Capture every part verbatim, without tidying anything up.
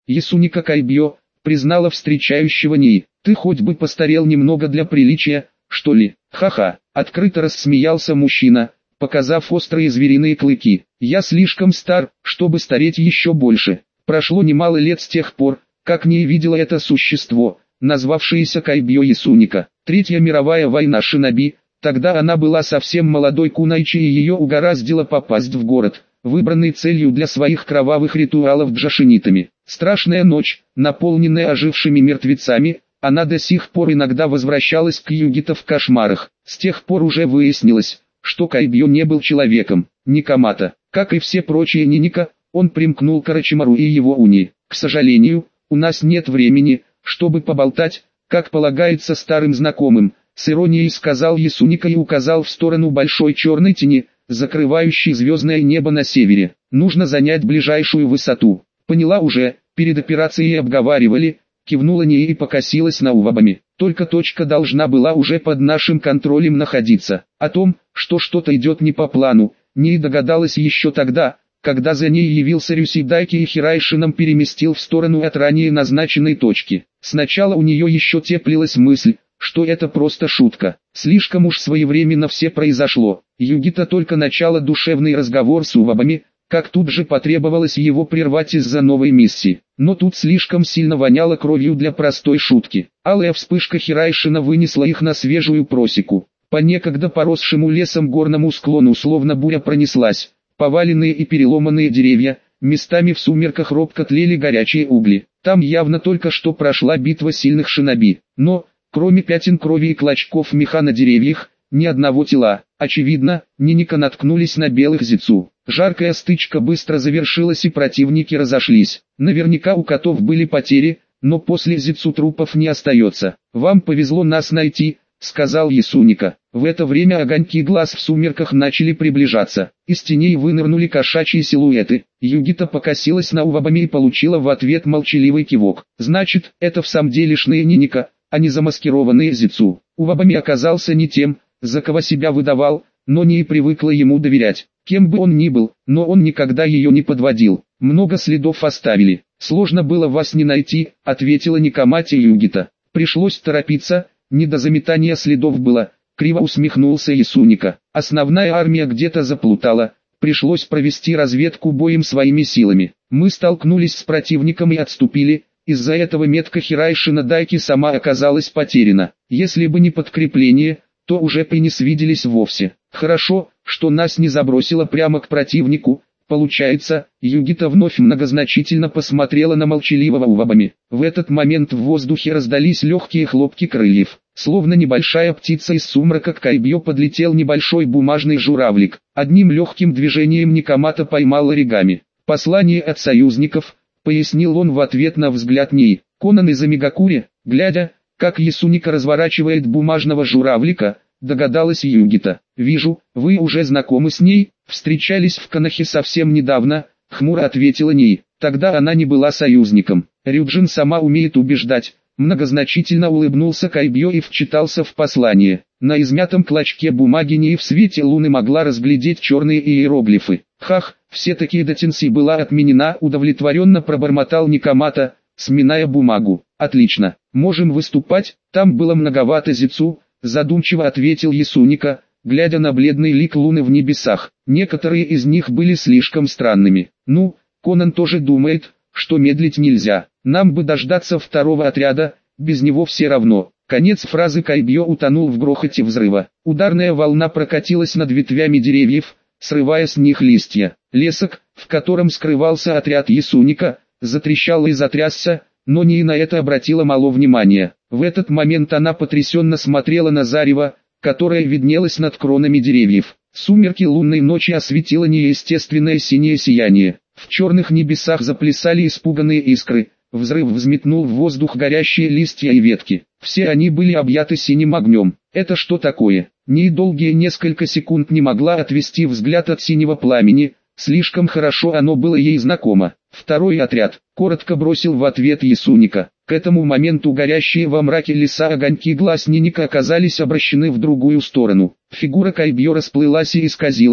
Ясуника Кайбьё признала встречающего Нии. «Ты хоть бы постарел немного для приличия, что ли?» «Ха-ха», открыто рассмеялся мужчина, показав острые звериные клыки. «Я слишком стар, чтобы стареть еще больше. Прошло немало лет с тех пор, как Нии видела это существо, назвавшееся Кайбьё Ясуника. Третья мировая война шиноби, тогда она была совсем молодой кунайчи и ее угораздило попасть в город, выбранный целью для своих кровавых ритуалов джашинитами. Страшная ночь, наполненная ожившими мертвецами, она до сих пор иногда возвращалась к Югито в кошмарах. С тех пор уже выяснилось, что Кайбьё не был человеком, Никомата. Как и все прочие Ниника, он примкнул к Орочимару и его уни. К сожалению, у нас нет времени, чтобы поболтать, как полагается старым знакомым, с иронией сказал Ясуника и указал в сторону большой черной тени, закрывающей звездное небо на севере. Нужно занять ближайшую высоту. Поняла уже, перед операцией обговаривали, кивнула Ния и покосилась на Увабами. Только точка должна была уже под нашим контролем находиться. О том, что что-то идет не по плану, Ния догадалась еще тогда, когда за ней явился Рюсидайки и Хирайшином переместил в сторону от ранее назначенной точки. Сначала у нее еще теплилась мысль, что это просто шутка. Слишком уж своевременно все произошло. Югита только начала душевный разговор с Увабами, как тут же потребовалось его прервать из-за новой миссии. Но тут слишком сильно воняло кровью для простой шутки. Алая вспышка Хирайшина вынесла их на свежую просеку. По некогда поросшему лесом горному склону словно буря пронеслась. Поваленные и переломанные деревья, местами в сумерках робко тлели горячие угли. Там явно только что прошла битва сильных шиноби. Но, кроме пятен крови и клочков меха на деревьях, ни одного тела. Очевидно, Ниника наткнулись на белых зицу. Жаркая стычка быстро завершилась и противники разошлись. Наверняка у котов были потери, но после зицу трупов не остается. «Вам повезло нас найти», — сказал Ясуника. В это время огоньки глаз в сумерках начали приближаться. Из теней вынырнули кошачьи силуэты. Югита покосилась на Увабами и получила в ответ молчаливый кивок. «Значит, это в самом делешные Ниника, а не замаскированные зицу». Увабами оказался не тем, за кого себя выдавал, но не и привыкла ему доверять. Кем бы он ни был, но он никогда ее не подводил. «Много следов оставили. Сложно было вас не найти», — ответила Никомати Югита. «Пришлось торопиться, не до заметания следов было», — криво усмехнулся Ясуника. «Основная армия где-то заплутала, пришлось провести разведку боем своими силами. Мы столкнулись с противником и отступили, из-за этого метка Хирайшина Дайки сама оказалась потеряна. Если бы не подкрепление, то уже бы не свиделись вовсе. Хорошо, что нас не забросило прямо к противнику». Получается, Югита вновь многозначительно посмотрела на молчаливого Увабами. В этот момент в воздухе раздались легкие хлопки крыльев. Словно небольшая птица из сумрака к Кайбьё подлетел небольшой бумажный журавлик. Одним легким движением Никомата поймал оригами. «Послание от союзников», — пояснил он в ответ на взгляд Нии. Конан из Амигакури, глядя, как Ясуника разворачивает бумажного журавлика, догадалась Югита. «Вижу, вы уже знакомы с ней, встречались в Канахе совсем недавно», — хмуро ответила Нии. «Тогда она не была союзником. Рюджин сама умеет убеждать». Многозначительно улыбнулся Кайбьё и вчитался в послание. На измятом клочке бумаги Нии в свете луны могла разглядеть черные иероглифы. «Хах, все такие дотенси была отменена», — удовлетворенно пробормотал Никомата, сминая бумагу. «Отлично, можем выступать, там было многовато зицу», — задумчиво ответил Ясуника, глядя на бледный лик луны в небесах. Некоторые из них были слишком странными. «Ну, Конан тоже думает, что медлить нельзя. Нам бы дождаться второго отряда, без него все равно». Конец фразы Кайбьё утонул в грохоте взрыва. Ударная волна прокатилась над ветвями деревьев, срывая с них листья. Лесок, в котором скрывался отряд Ясуника, затрещал и затрясся, но не и на это обратила мало внимания. В этот момент она потрясенно смотрела на зарево, которое виднелось над кронами деревьев. Сумерки лунной ночи осветило неестественное синее сияние. В черных небесах заплясали испуганные искры. Взрыв взметнул в воздух горящие листья и ветки. Все они были объяты синим огнем. «Это что такое?» Нии долгие несколько секунд не могла отвести взгляд от синего пламени, слишком хорошо оно было ей знакомо. «Второй отряд», — коротко бросил в ответ Ясуника. К этому моменту горящие во мраке леса огоньки глаз Ниника оказались обращены в другую сторону. Фигура Кайбьё расплылась и исказилась,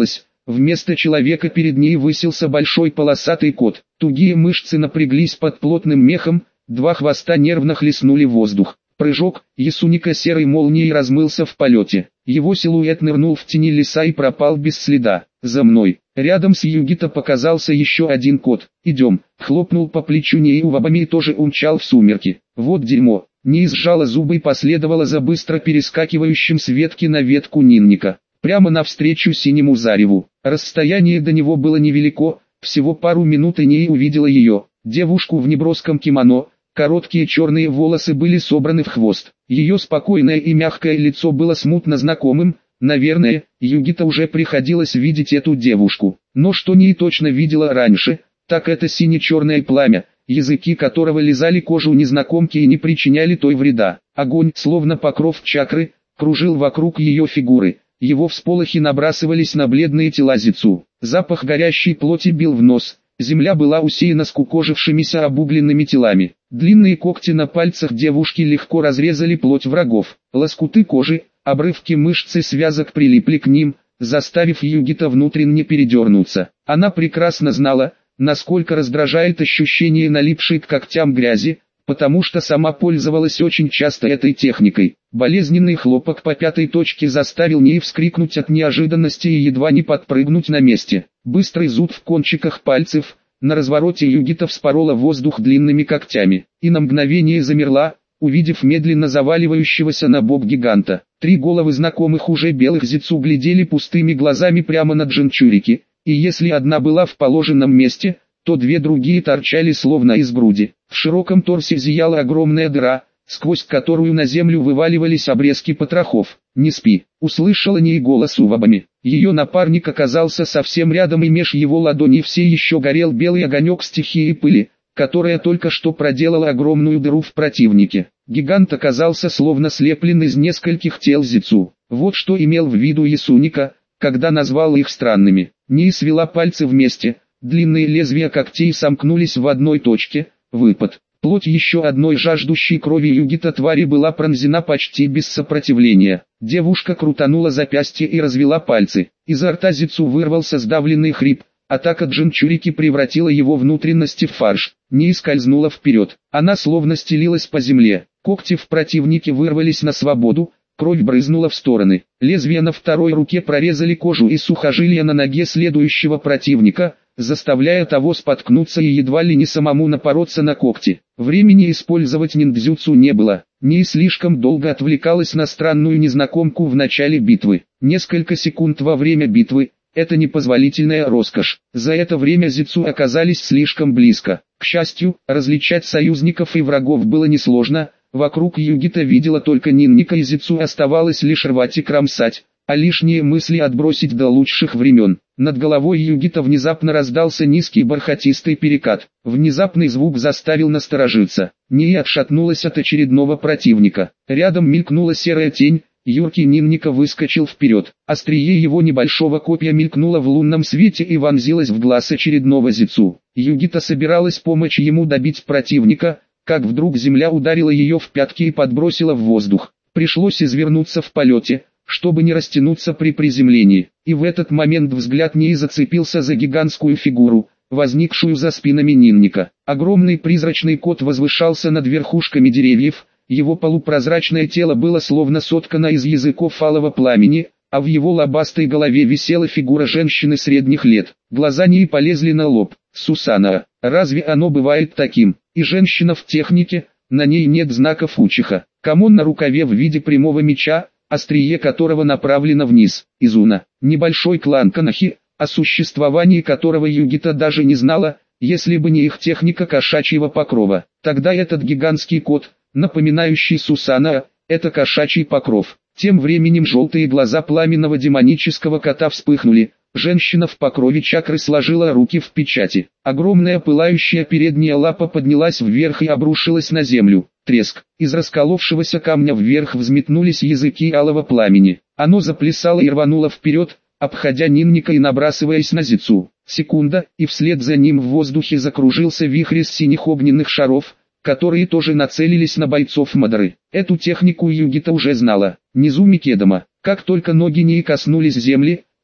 Вместо человека перед ней высился большой полосатый кот. Тугие мышцы напряглись под плотным мехом, два хвоста нервно хлестнули воздух. Прыжок, Ясуника серой молнией размылся в полете. Его силуэт нырнул в тени леса и пропал без следа. «За мной!» Рядом с Югито показался еще один кот. «Идем!» Хлопнул по плечу Ней Увабами и тоже умчал в сумерки. «Вот дерьмо!» Ней сжала зубы и последовала за быстро перескакивающим с ветки на ветку Нинника. Прямо навстречу синему зареву. Расстояние до него было невелико, всего пару минут и Ней увидела ее. Девушку в неброском кимоно. Короткие черные волосы были собраны в хвост. Ее спокойное и мягкое лицо было смутно знакомым. Наверное, Югито уже приходилось видеть эту девушку. Но что Ней точно видела раньше, так это сине-черное пламя, языки которого лизали кожу незнакомки и не причиняли той вреда. Огонь, словно покров чакры, кружил вокруг ее фигуры. Его всполохи набрасывались на бледные тела Зицу. Запах горящей плоти бил в нос. Земля была усеяна скукожившимися обугленными телами. Длинные когти на пальцах девушки легко разрезали плоть врагов. Лоскуты кожи, обрывки мышц и связок прилипли к ним, заставив Югито внутренне передернуться. Она прекрасно знала, насколько раздражает ощущение налипшей к когтям грязи, потому что сама пользовалась очень часто этой техникой. Болезненный хлопок по пятой точке заставил Ней вскрикнуть от неожиданности и едва не подпрыгнуть на месте. Быстрый зуд в кончиках пальцев, на развороте Югито вспорола воздух длинными когтями, и на мгновение замерла, увидев медленно заваливающегося на бок гиганта. Три головы знакомых уже белых Зицу глядели пустыми глазами прямо на Джинчурики, и если одна была в положенном месте, то две другие торчали словно из груди. В широком торсе зияла огромная дыра, сквозь которую на землю вываливались обрезки потрохов. «Не спи», — услышала Ней голос Увабами. Ее напарник оказался совсем рядом, и меж его ладоней все еще горел белый огонек стихии пыли, которая только что проделала огромную дыру в противнике. Гигант оказался словно слеплен из нескольких тел Зицу. Вот что имел в виду Ясуника, когда назвал их странными. Ней свела пальцы вместе, длинные лезвия когтей сомкнулись в одной точке. Выпад. Плоть еще одной жаждущей крови Югито твари была пронзена почти без сопротивления. Девушка крутанула запястье и развела пальцы. Изо рта Зицу вырвался сдавленный хрип. Атака Джинчурики превратила его внутренности в фарш. Ней скользнула вперед. Она словно стелилась по земле. Когти в противнике вырвались на свободу. Кровь брызнула в стороны. Лезвия на второй руке прорезали кожу и сухожилия на ноге следующего противника, заставляя того споткнуться и едва ли не самому напороться на когти. Времени использовать ниндзюцу не было. Ней слишком долго отвлекалась на странную незнакомку в начале битвы. Несколько секунд во время битвы – это непозволительная роскошь. За это время Зицу оказались слишком близко. К счастью, различать союзников и врагов было несложно. Вокруг Югито видела только Нинника, и Зицу оставалось лишь рвать и кромсать, а лишние мысли отбросить до лучших времен. Над головой Югито внезапно раздался низкий бархатистый перекат. Внезапный звук заставил насторожиться. Ней отшатнулась от очередного противника. Рядом мелькнула серая тень. Юркий Нинника выскочил вперед. Острие его небольшого копья мелькнуло в лунном свете и вонзилось в глаз очередного Зицу. Югито собиралась помочь ему добить противника, как вдруг земля ударила ее в пятки и подбросила в воздух. Пришлось извернуться в полете, чтобы не растянуться при приземлении. И в этот момент взгляд Ней зацепился за гигантскую фигуру, возникшую за спинами Нинника. Огромный призрачный кот возвышался над верхушками деревьев. Его полупрозрачное тело было словно соткано из языков алого пламени, а в его лобастой голове висела фигура женщины средних лет. Глаза Ней полезли на лоб. Сусана, разве оно бывает таким? И женщина в технике, на ней нет знаков учиха. Камон на рукаве в виде прямого меча, острие которого направлено вниз. Изуна, небольшой клан Канахи, о существовании которого Югито даже не знала, если бы не их техника кошачьего покрова. Тогда этот гигантский кот, напоминающий Сусана, это кошачий покров. Тем временем желтые глаза пламенного демонического кота вспыхнули. Женщина в покрове чакры сложила руки в печати. Огромная пылающая передняя лапа поднялась вверх и обрушилась на землю. Треск. Из расколовшегося камня вверх взметнулись языки алого пламени. Оно заплясало и рвануло вперед, обходя Нинника и набрасываясь на Зицу. Секунда, и вслед за ним в воздухе закружился вихрь из синих огненных шаров, которые тоже нацелились на бойцов Мадары. Эту технику Югито уже знала. Низуми Кедама. Как только ноги Ней коснулись земли,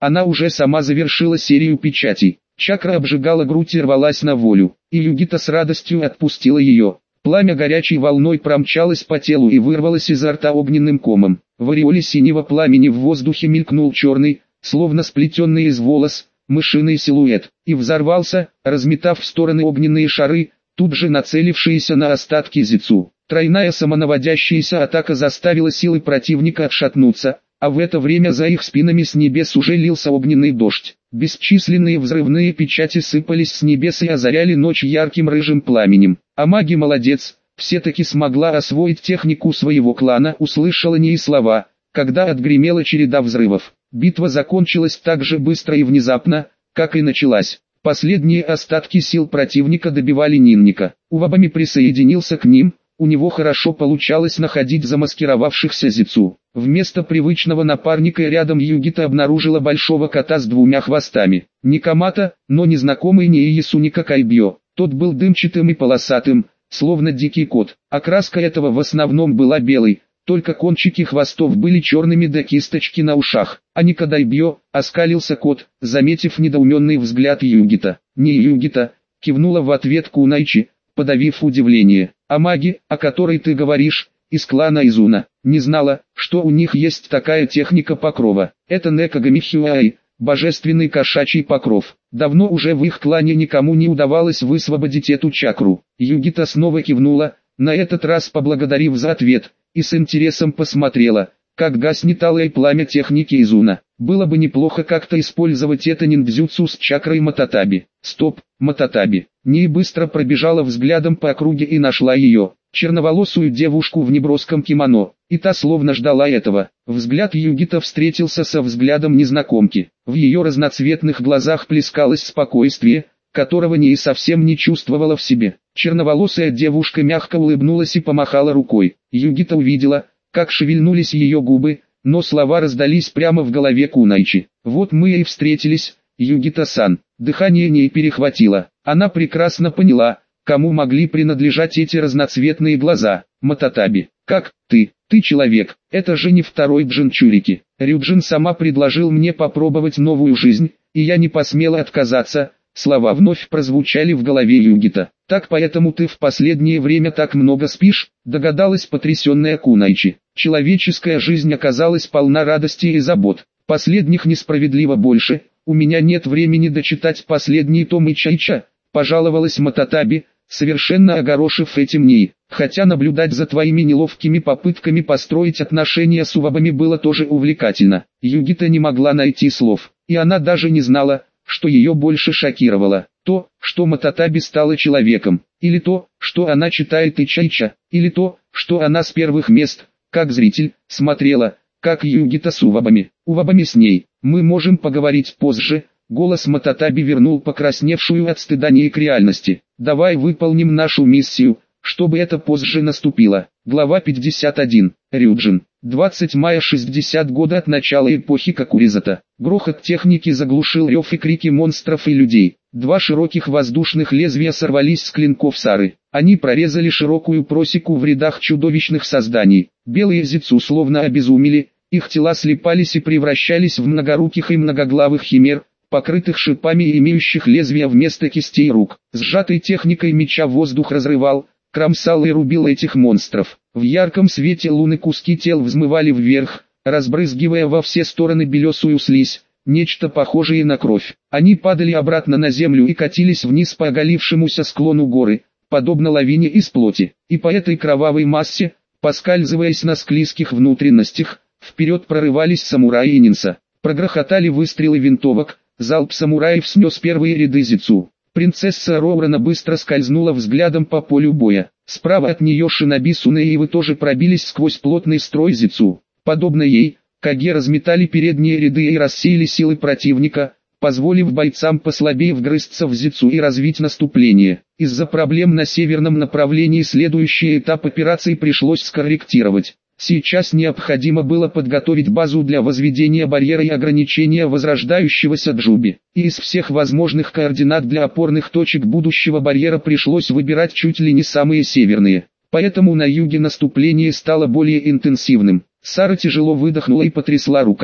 Она уже сама завершила серию печатей. Чакра обжигала грудь и рвалась на волю, и Югита с радостью отпустила ее. Пламя горячей волной промчалось по телу и вырвалось изо рта огненным комом. В ореоле синего пламени в воздухе мелькнул черный, словно сплетенный из волос, мышиный силуэт, и взорвался, разметав в стороны огненные шары, тут же нацелившиеся на остатки Зицу. Тройная самонаводящаяся атака заставила силы противника отшатнуться, а в это время за их спинами с небес уже лился огненный дождь. Бесчисленные взрывные печати сыпались с небес и озаряли ночь ярким рыжим пламенем. А маги молодец, все-таки смогла освоить технику своего клана, услышала не и слова, когда отгремела череда взрывов. Битва закончилась так же быстро и внезапно, как и началась. Последние остатки сил противника добивали Нинника. Увабами присоединился к ним, у него хорошо получалось находить замаскировавшихся Зицу. Вместо привычного напарника рядом Югита обнаружила большого кота с двумя хвостами. Не Камата, но незнакомый не Иесуника Кайбьё. Тот был дымчатым и полосатым, словно дикий кот. Окраска этого в основном была белой, только кончики хвостов были черными до кисточки на ушах. А не Кайбьё, оскалился кот, заметив недоуменный взгляд Югита. «Не Югита», кивнула в ответ Кунайчи, подавив удивление. «А маги, о которой ты говоришь, из клана Изуна, не знала, что у них есть такая техника покрова. Это Некагамихюай, божественный кошачий покров. Давно уже в их клане никому не удавалось высвободить эту чакру». Югита снова кивнула, на этот раз поблагодарив за ответ, и с интересом посмотрела, как гаснет алое пламя техники Изуна. Было бы неплохо как-то использовать это ниндзюцу с чакрой Мататаби. Стоп, Мататаби. Ней быстро пробежала взглядом по округе и нашла ее, черноволосую девушку в неброском кимоно, и та словно ждала этого. Взгляд Югита встретился со взглядом незнакомки. В ее разноцветных глазах плескалось спокойствие, которого Ней совсем не чувствовала в себе. Черноволосая девушка мягко улыбнулась и помахала рукой. Югита увидела, как шевельнулись ее губы, но слова раздались прямо в голове Кунайчи. «Вот мы и встретились, Югита-сан». Дыхание Ней перехватило. Она прекрасно поняла, кому могли принадлежать эти разноцветные глаза. Мататаби. «Как, ты, ты человек, это же не второй Джинчурики. Рюджин сама предложил мне попробовать новую жизнь, и я не посмела отказаться». Слова вновь прозвучали в голове Югита. «Так поэтому ты в последнее время так много спишь?» Догадалась потрясенная Кунайчи. Человеческая жизнь оказалась полна радости и забот. Последних несправедливо больше. «У меня нет времени дочитать последний том Ичайча», пожаловалась Мататаби, совершенно огорошив этим Ней. «Хотя наблюдать за твоими неловкими попытками построить отношения с увабами было тоже увлекательно». Югита не могла найти слов, и она даже не знала, что ее больше шокировало. То, что Мататаби стала человеком, или то, что она читает Ичайча, или то, что она с первых мест, как зритель, смотрела, как Югита с увабами, увабами с ней. «Мы можем поговорить позже», голос Мататаби вернул покрасневшую от стыда Ней к реальности. «Давай выполним нашу миссию, чтобы это позже наступило». Глава пятьдесят один. Рюджин. двадцатого мая шестьдесят года от начала эпохи Какуризата. Грохот техники заглушил рев и крики монстров и людей. Два широких воздушных лезвия сорвались с клинков Сары. Они прорезали широкую просеку в рядах чудовищных созданий. Белые зицу словно обезумели, их тела слипались и превращались в многоруких и многоглавых химер, покрытых шипами и имеющих лезвия вместо кистей рук. Сжатой техникой меча воздух разрывал, кромсал и рубил этих монстров. В ярком свете луны куски тел взмывали вверх, разбрызгивая во все стороны белесую слизь, нечто похожее на кровь. Они падали обратно на землю и катились вниз по оголившемуся склону горы, подобно лавине из плоти. И по этой кровавой массе, поскальзываясь на склизких внутренностях, вперед прорывались самураи и нинса. Прогрохотали выстрелы винтовок, залп самураев снес первые ряды зицу. Принцесса Роурена быстро скользнула взглядом по полю боя. Справа от нее шиноби Сунеевы тоже пробились сквозь плотный строй зицу. Подобно ей, Каге разметали передние ряды и рассеяли силы противника, позволив бойцам послабее вгрызться в зицу и развить наступление. Из-за проблем на северном направлении следующий этап операции пришлось скорректировать. Сейчас необходимо было подготовить базу для возведения барьера и ограничения возрождающегося Джуби. И из всех возможных координат для опорных точек будущего барьера пришлось выбирать чуть ли не самые северные. Поэтому на юге наступление стало более интенсивным. Сара тяжело выдохнула и потрясла руками,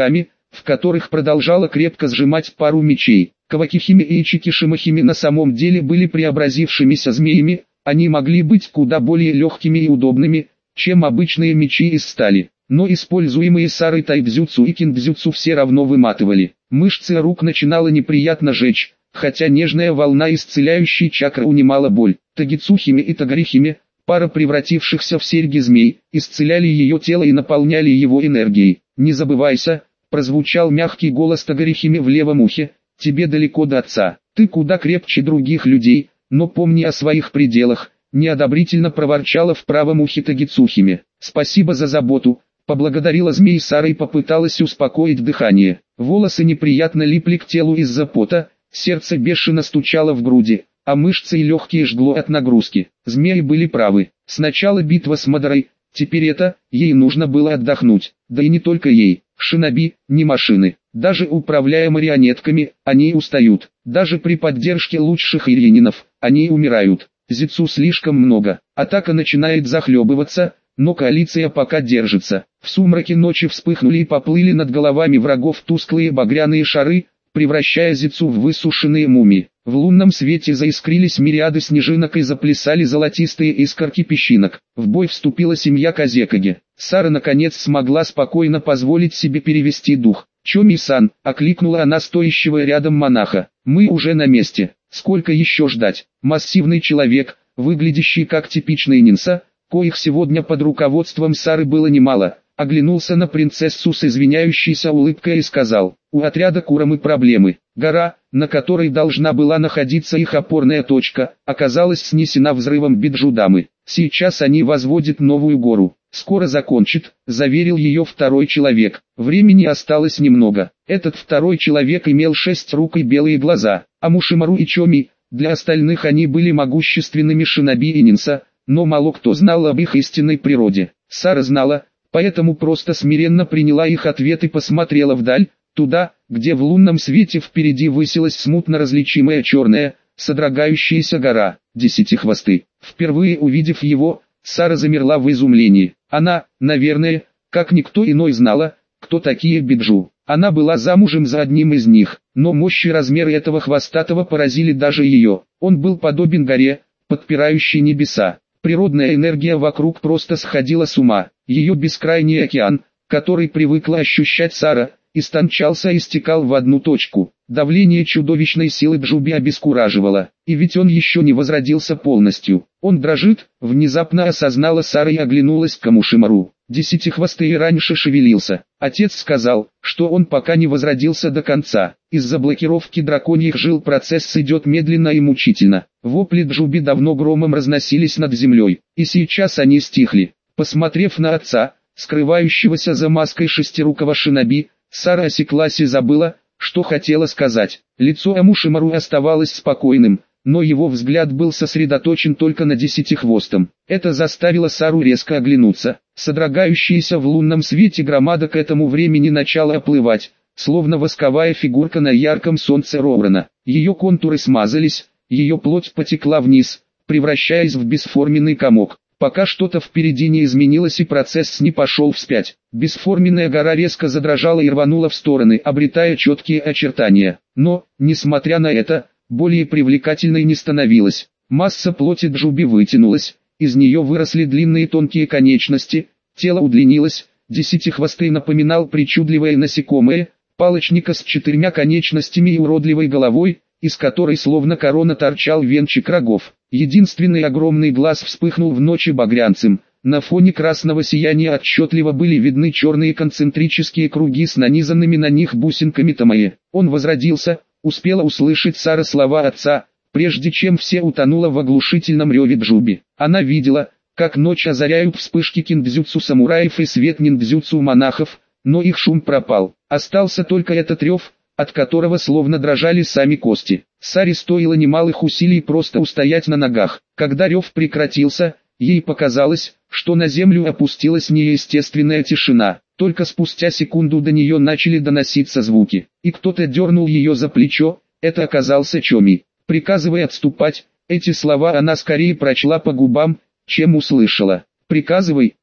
в которых продолжала крепко сжимать пару мечей. Кавакихими и Ичикишимахими на самом деле были преобразившимися змеями, они могли быть куда более легкими и удобными, чем обычные мечи из стали. Но используемые Сарой тайбзюцу и киндзюцу все равно выматывали. Мышцы рук начинало неприятно жечь, хотя нежная волна исцеляющей чакры унимала боль. Тагицухими и Тагарихими, пара превратившихся в серьги змей, исцеляли ее тело и наполняли его энергией. «Не забывайся», — прозвучал мягкий голос Тагарихими в левом ухе, — «тебе далеко до отца, ты куда крепче других людей, но помни о своих пределах», — неодобрительно проворчала в правом ухе Тагицухими. «Спасибо за заботу», — поблагодарила змей Сара и попыталась успокоить дыхание. Волосы неприятно липли к телу из-за пота, сердце бешено стучало в груди, а мышцы и легкие жгло от нагрузки. Змеи были правы. Сначала битва с Мадарой, теперь это, ей нужно было отдохнуть. Да и не только ей. Шиноби, не машины. Даже управляя марионетками, они устают. Даже при поддержке лучших ирининов, они умирают. Зицу слишком много. Атака начинает захлебываться, но коалиция пока держится. В сумраке ночи вспыхнули и поплыли над головами врагов тусклые багряные шары, превращая Зицу в высушенные мумии. В лунном свете заискрились мириады снежинок и заплясали золотистые искорки песчинок. В бой вступила семья Казекаги. Сара наконец смогла спокойно позволить себе перевести дух. «Чоми-сан», — окликнула она стоящего рядом монаха, — «мы уже на месте. Сколько еще ждать?» Массивный человек, выглядящий как типичный нинса, коих сегодня под руководством Сары было немало, оглянулся на принцессу с извиняющейся улыбкой и сказал: «У отряда Курамы проблемы. Гора, на которой должна была находиться их опорная точка, оказалась снесена взрывом Биджудамы. Сейчас они возводят новую гору. Скоро закончит», — заверил ее второй человек. Времени осталось немного. Этот второй человек имел шесть рук и белые глаза, а Мушимару и Чоми, для остальных они были могущественными шиноби и нинса, но мало кто знал об их истинной природе. Сара знала, поэтому просто смиренно приняла их ответ и посмотрела вдаль, туда, где в лунном свете впереди высилась смутно различимая черная, содрогающаяся гора, Десятихвосты. Впервые увидев его, Сара замерла в изумлении. Она, наверное, как никто иной знала, кто такие Биджу. Она была замужем за одним из них, но мощь и размеры этого хвостатого поразили даже ее. Он был подобен горе, подпирающей небеса. Природная энергия вокруг просто сходила с ума. Ее бескрайний океан, который привыкла ощущать Сара, истончался и стекал в одну точку. Давление чудовищной силы Джуби обескураживало. И ведь он еще не возродился полностью. Он дрожит, внезапно осознала Сара и оглянулась к Камушимару. Десятихвостый и раньше шевелился. Отец сказал, что он пока не возродился до конца. Из-за блокировки драконьих жил процесс идет медленно и мучительно. Вопли Джуби давно громом разносились над землей, и сейчас они стихли. Посмотрев на отца, скрывающегося за маской шестирукого шиноби, Сара осеклась и забыла, что хотела сказать. Лицо Амушимару оставалось спокойным, но его взгляд был сосредоточен только на Десятихвостом. Это заставило Сару резко оглянуться. Содрогающаяся в лунном свете громада к этому времени начала оплывать, словно восковая фигурка на ярком солнце Роврана. Ее контуры смазались, ее плоть потекла вниз, превращаясь в бесформенный комок. Пока что-то впереди не изменилось и процесс не пошел вспять. Бесформенная гора резко задрожала и рванула в стороны, обретая четкие очертания. Но, несмотря на это, более привлекательной не становилась. Масса плоти Джуби вытянулась, из нее выросли длинные тонкие конечности, тело удлинилось, Десятихвостый напоминал причудливое насекомое, палочника с четырьмя конечностями и уродливой головой, из которой словно корона торчал венчик рогов. Единственный огромный глаз вспыхнул в ночи багрянцем. На фоне красного сияния отчетливо были видны черные концентрические круги с нанизанными на них бусинками Тамаэ. Он возродился, успела услышать Сара слова отца, прежде чем все утонуло в оглушительном реве Джуби. Она видела, как ночь озаряют вспышки киндзюцу самураев и свет ниндзюцу монахов, но их шум пропал. Остался только этот рев, от которого словно дрожали сами кости. Саре стоило немалых усилий просто устоять на ногах. Когда рев прекратился, ей показалось, что на землю опустилась неестественная тишина. Только спустя секунду до нее начали доноситься звуки. И кто-то дернул ее за плечо, это оказался Чоми. Приказывая отступать, эти слова она скорее прочла по губам, чем услышала. «Приказывай»,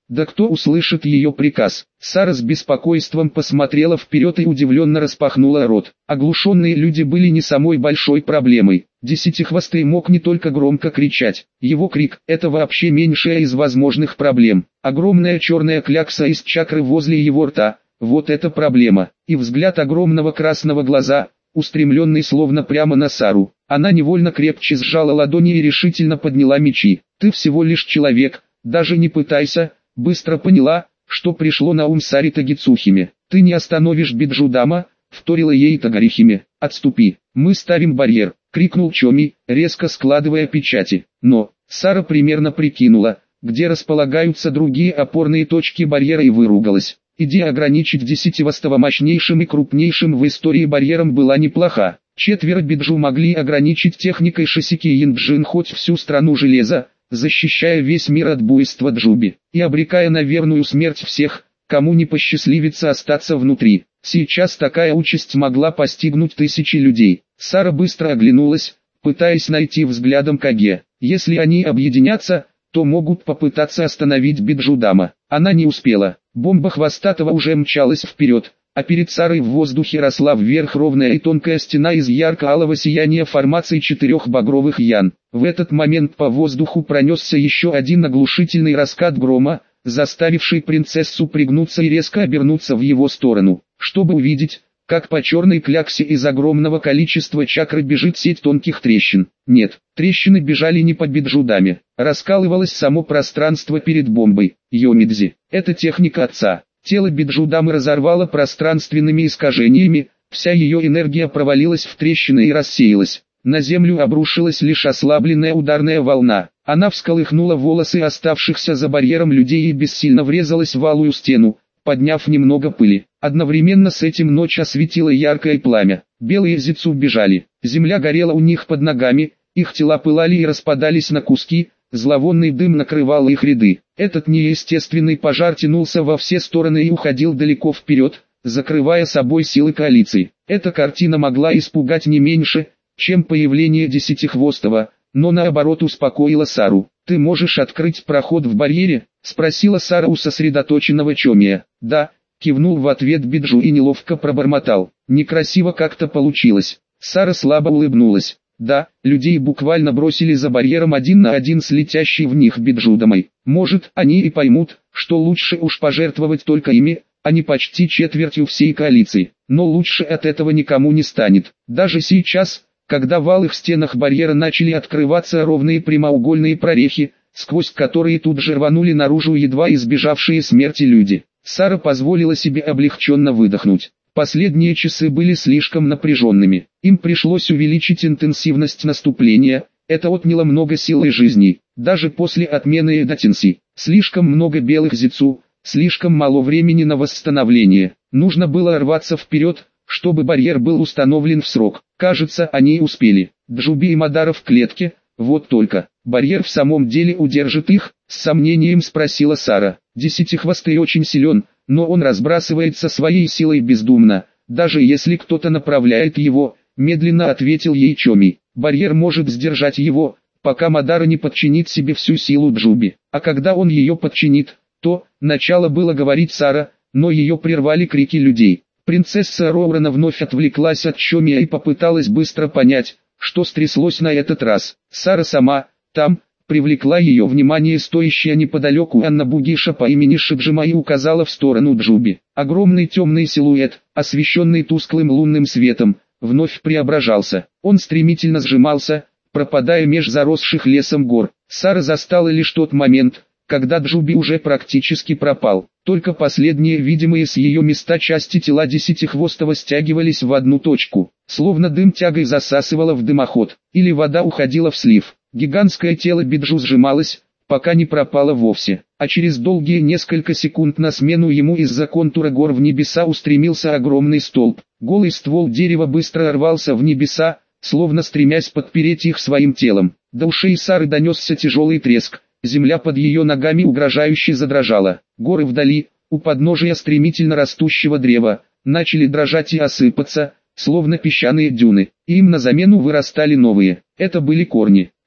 Да кто услышит ее приказ? Сара с беспокойством посмотрела вперед и удивленно распахнула рот. Оглушенные люди были не самой большой проблемой. Десятихвостый мог не только громко кричать. Его крик – это вообще меньшая из возможных проблем. Огромная черная клякса из чакры возле его рта – вот это проблема. И взгляд огромного красного глаза, устремленный словно прямо на Сару. Она невольно крепче сжала ладони и решительно подняла мечи. «Ты всего лишь человек, даже не пытайся», быстро поняла, что пришло на ум Саре Тагицухиме. «Ты не остановишь Биджудама», вторила ей Тагарихиме. «Отступи, мы ставим барьер», крикнул Чоми, резко складывая печати. Но Сара примерно прикинула, где располагаются другие опорные точки барьера, и выругалась. Идея ограничить Десятихвостого мощнейшим и крупнейшим в истории барьером была неплоха. Четверо биджу могли ограничить техникой Шисики Янджин хоть всю страну железа, защищая весь мир от буйства Джуби, и обрекая на верную смерть всех, кому не посчастливится остаться внутри. Сейчас такая участь могла постигнуть тысячи людей. Сара быстро оглянулась, пытаясь найти взглядом Каге. Если они объединятся, то могут попытаться остановить Биджудама. Она не успела. Бомба Хвостатого уже мчалась вперед, а перед Сарой в воздухе росла вверх ровная и тонкая стена из ярко-алого сияния формации четырех багровых ян. В этот момент по воздуху пронесся еще один оглушительный раскат грома, заставивший принцессу пригнуться и резко обернуться в его сторону, чтобы увидеть, как по черной кляксе из огромного количества чакры бежит сеть тонких трещин. Нет, трещины бежали не по Биджудаме, раскалывалось само пространство перед бомбой. Йомидзи, это техника отца. Тело Биджудамы разорвало пространственными искажениями, вся ее энергия провалилась в трещины и рассеялась. На землю обрушилась лишь ослабленная ударная волна. Она всколыхнула волосы оставшихся за барьером людей и бессильно врезалась в алую стену, подняв немного пыли. Одновременно с этим ночь осветила яркое пламя. Белые зицу бежали. Земля горела у них под ногами, их тела пылали и распадались на куски, зловонный дым накрывал их ряды. Этот неестественный пожар тянулся во все стороны и уходил далеко вперед, закрывая собой силы коалиции. Эта картина могла испугать не меньше, чем появление Десятихвостого, но наоборот успокоила Сару. «Ты можешь открыть проход в барьере?» — спросила Сара у сосредоточенного Чомия. «Да», — кивнул в ответ Биджу и неловко пробормотал. «Некрасиво как-то получилось». Сара слабо улыбнулась. Да, людей буквально бросили за барьером один на один с летящей в них Биджудамой. Может, они и поймут, что лучше уж пожертвовать только ими, а не почти четвертью всей коалиции. Но лучше от этого никому не станет. Даже сейчас, когда в алых стенах барьера начали открываться ровные прямоугольные прорехи, сквозь которые тут же рванули наружу едва избежавшие смерти люди, Сара позволила себе облегченно выдохнуть. Последние часы были слишком напряженными. Им пришлось увеличить интенсивность наступления, это отняло много сил и жизней. Даже после отмены Эдатинси, слишком много белых зицу, слишком мало времени на восстановление. Нужно было рваться вперед, чтобы барьер был установлен в срок. Кажется, они успели. Джуби и Мадара в клетке, вот только. Барьер в самом деле удержит их? С сомнением спросила Сара. Десятихвостый очень силен, но он разбрасывается своей силой бездумно, даже если кто-то направляет его, медленно ответил ей Чоми. Барьер может сдержать его, пока Мадара не подчинит себе всю силу Джуби. А когда он ее подчинит, то, начало было говорить Сара, но ее прервали крики людей. Принцесса Роурена вновь отвлеклась от Чомия и попыталась быстро понять, что стряслось на этот раз. Сара сама, там, привлекла ее внимание стоящая неподалеку Анна Бугиша по имени Шиджима и указала в сторону Джуби. Огромный темный силуэт, освещенный тусклым лунным светом, вновь преображался. Он стремительно сжимался, пропадая меж заросших лесом гор. Сара застала лишь тот момент, когда Джуби уже практически пропал. Только последние видимые с ее места части тела Десятихвостого стягивались в одну точку, словно дым тягой засасывало в дымоход, или вода уходила в слив. Гигантское тело Биджу сжималось, пока не пропало вовсе, а через долгие несколько секунд на смену ему из-за контура гор в небеса устремился огромный столб. Голый ствол дерева быстро рвался в небеса, словно стремясь подпереть их своим телом. До ушей Сары донесся тяжелый треск, земля под ее ногами угрожающе задрожала. Горы вдали, у подножия стремительно растущего древа, начали дрожать и осыпаться, словно песчаные дюны, и им на замену вырастали новые. Это были корни.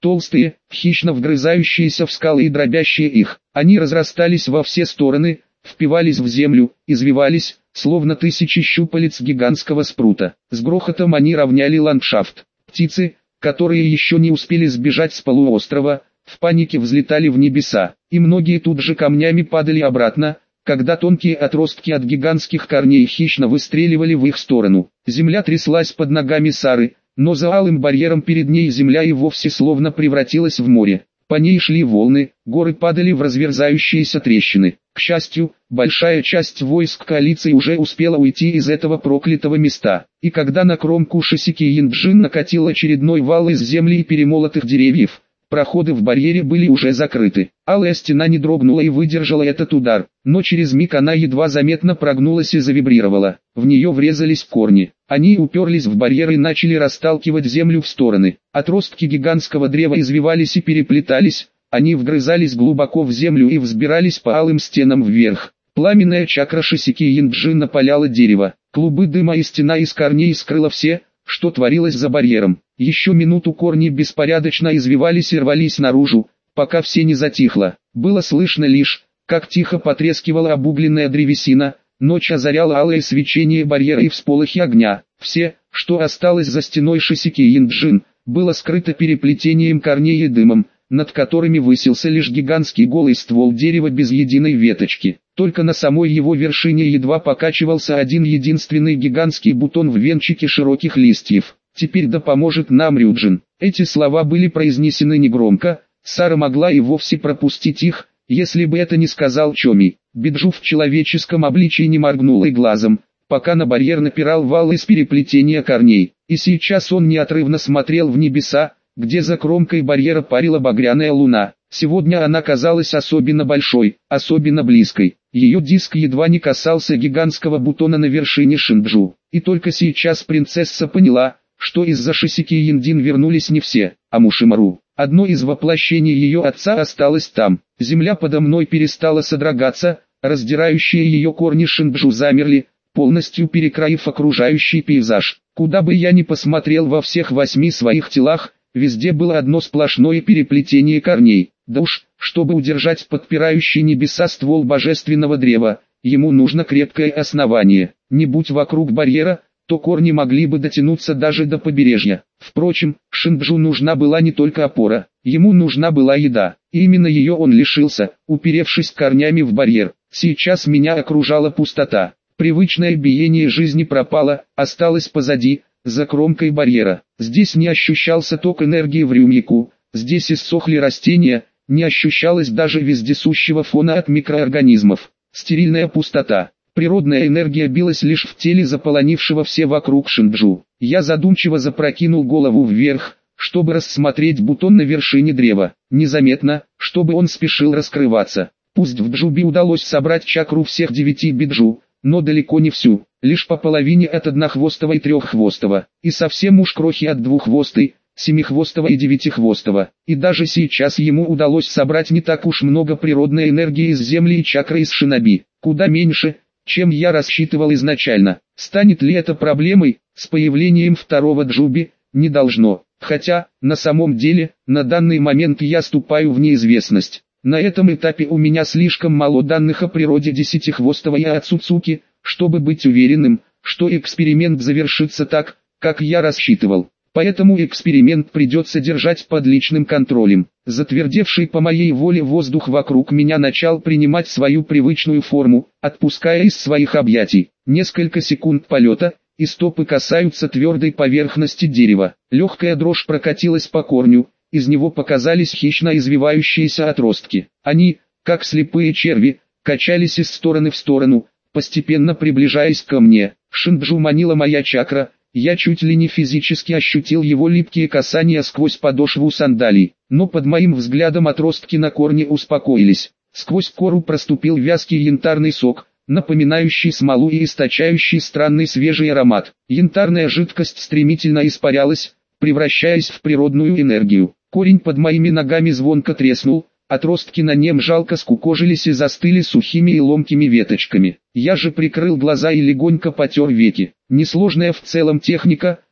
толстые, хищно вгрызающиеся в скалы и дробящие их. Они разрастались во все стороны, впивались в землю, извивались, словно тысячи щупалец гигантского спрута. С грохотом они равняли ландшафт. Птицы, которые еще не успели сбежать с полуострова, в панике взлетали в небеса, и многие тут же камнями падали обратно, когда тонкие отростки от гигантских корней хищно выстреливали в их сторону. Земля тряслась под ногами Сары, но за алым барьером перед ней земля и вовсе словно превратилась в море. По ней шли волны, горы падали в разверзающиеся трещины. К счастью, большая часть войск коалиции уже успела уйти из этого проклятого места, и когда на кромку Шисики-Янджин накатил очередной вал из земли и перемолотых деревьев, проходы в барьере были уже закрыты. Алая стена не дрогнула и выдержала этот удар, но через миг она едва заметно прогнулась и завибрировала. В нее врезались корни. Они уперлись в барьер и начали расталкивать землю в стороны. Отростки гигантского древа извивались и переплетались, они вгрызались глубоко в землю и взбирались по алым стенам вверх. Пламенная чакра Шисики-Янджин напаляла дерево. Клубы дыма и стена из корней скрыла все, что творилось за барьером. Еще минуту корни беспорядочно извивались и рвались наружу, пока все не затихло. Было слышно лишь, как тихо потрескивала обугленная древесина, ночь озаряла алое свечение барьера и всполохи огня. Все, что осталось за стеной Шисики-Янджин, было скрыто переплетением корней и дымом, над которыми высился лишь гигантский голый ствол дерева без единой веточки. Только на самой его вершине едва покачивался один единственный гигантский бутон в венчике широких листьев. «Теперь да поможет нам Рюджин». Эти слова были произнесены негромко, Сара могла и вовсе пропустить их, если бы это не сказал Чоми. Биджу в человеческом обличии не моргнул и глазом, пока на барьер напирал вал из переплетения корней. И сейчас он неотрывно смотрел в небеса, где за кромкой барьера парила багряная луна. Сегодня она казалась особенно большой, особенно близкой. Ее диск едва не касался гигантского бутона на вершине Шинджу. И только сейчас принцесса поняла, что из-за Шисики-Янджин вернулись не все, а Мушимару. Одно из воплощений ее отца осталось там. Земля подо мной перестала содрогаться, раздирающие ее корни Шинджу замерли, полностью перекроив окружающий пейзаж. Куда бы я ни посмотрел во всех восьми своих телах, везде было одно сплошное переплетение корней. Да уж, чтобы удержать подпирающий небеса ствол божественного древа, ему нужно крепкое основание. Не будь вокруг барьера, то корни могли бы дотянуться даже до побережья. Впрочем, Шинджу нужна была не только опора, ему нужна была еда. И именно ее он лишился, уперевшись корнями в барьер. Сейчас меня окружала пустота. Привычное биение жизни пропало, осталось позади, за кромкой барьера. Здесь не ощущался ток энергии в Рюмьяку, здесь иссохли растения, не ощущалось даже вездесущего фона от микроорганизмов. Стерильная пустота. Природная энергия билась лишь в теле заполонившего все вокруг Шинджу. Я задумчиво запрокинул голову вверх, чтобы рассмотреть бутон на вершине древа. Незаметно, чтобы он спешил раскрываться. Пусть в Джуби удалось собрать чакру всех девяти биджу, но далеко не всю, лишь по половине от однохвостого и треххвостого, и совсем уж крохи от двуххвостой, семихвостого и девятихвостого. И даже сейчас ему удалось собрать не так уж много природной энергии из земли и чакры из шиноби, куда меньше, чем я рассчитывал изначально. Станет ли это проблемой, с появлением второго Джуби, не должно. Хотя, на самом деле, на данный момент я ступаю в неизвестность. На этом этапе у меня слишком мало данных о природе десятихвостого и Ацуцуки, чтобы быть уверенным, что эксперимент завершится так, как я рассчитывал. Поэтому эксперимент придется держать под личным контролем. Затвердевший по моей воле воздух вокруг меня начал принимать свою привычную форму, отпуская из своих объятий. Несколько секунд полета, и стопы касаются твердой поверхности дерева. Легкая дрожь прокатилась по корню, из него показались хищно извивающиеся отростки. Они, как слепые черви, качались из стороны в сторону, постепенно приближаясь ко мне. Шинджу манила моя чакра. Я чуть ли не физически ощутил его липкие касания сквозь подошву сандалий, но под моим взглядом отростки на корне успокоились. Сквозь кору проступил вязкий янтарный сок, напоминающий смолу и источающий странный свежий аромат. Янтарная жидкость стремительно испарялась, превращаясь в природную энергию. Корень под моими ногами звонко треснул, отростки на нем жалко скукожились и застыли сухими и ломкими веточками. Я же прикрыл глаза и легонько потер веки. Несложная в целом техника,